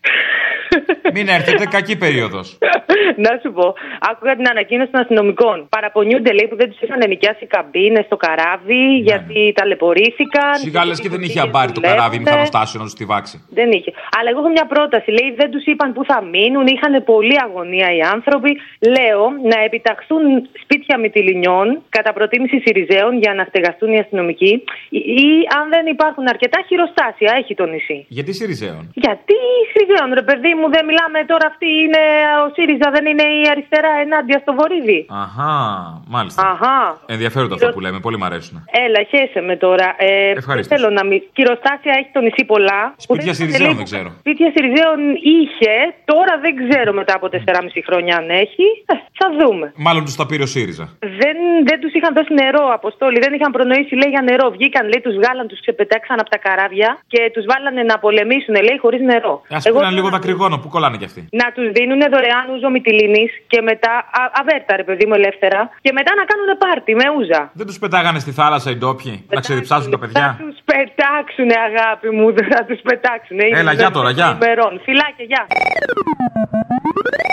Μην έρθετε, κακή περίοδος. Να σου πω, άκουγα την ανακοίνωση των αστυνομικών. Παραπονιούνται, λέει, που δεν τους είχαν νοικιάσει καμπίνες στο καράβι, ναι, γιατί ναι. ταλαιπωρήθηκαν. Σιγά λες και δεν είχε αμπάρει το καράβι μηχανοστάσιο να τους τυβάξει. Δεν είχε. Αλλά εγώ έχω μια πρόταση. Λέει, δεν τους είπαν που θα μείνουν, είχαν πολλή αγωνία οι άνθρωποι. Λέω να επιταχθούν σπίτια Μυτιληνιών, κατά προτίμηση Σιριζέων, για να στεγαστούν οι αστυνομικοί. Ή αν δεν υπάρχουν αρκετά, χειροστάσια έχει το νησί. Γιατί Σιριζέων? Γιατί Σιριζέων, ρε παιδί μου, δεν μιλάμε τώρα, αυτή είναι ο ΣΥΡΙΖΑ, δεν είναι η αριστερά ενάντια στο βορίδι. Αχά, μάλιστα. Αχά. Ενδιαφέροντα αυτά που λέμε, πολύ μ' αρέσουν. Έλα, χέσε με τώρα. Ε, Ευχαριστώ. Θέλω να μην. Κυροστάσια έχει το νησί πολλά. Σπίτια Σιριζέων δεν ξέρω. Σπίτια Σιριζέων είχε, τώρα δεν ξέρω μετά από τέσσερα και μισό χρόνια αν έχει. Ε, θα δούμε. Μάλλον του τα πήρε ο ΣΥΡΙΖΑ. Δεν, δεν του είχαν δώσει νερό, Αποστόλη. Δεν είχαν προνοήσει, λέει, για νερό. Βγήκαν, λέει, του βγάλαν, του ξεπετάξαν από τα καράβια και του βάλανε να πολεμήσουν, λέει, χωρίς νερό. Α πούμε λίγο δακρυγόνο. που κολλάνε κι αυτοί. Να τους δίνουν δωρεάν ούζο μυτιλίνης και μετά. Α, αβέρτα, ρε παιδί μου, ελεύθερα. Και μετά να κάνουν πάρτι με ούζα. Δεν τους πετάγανε στη θάλασσα οι ντόπιοι, πετάξουν, να ξεδιψάσουν τα παιδιά. Θα τους πετάξουνε, αγάπη μου, θα τους πετάξουνε. Έλα, γεια τώρα, γεια. Φιλάκια, γεια.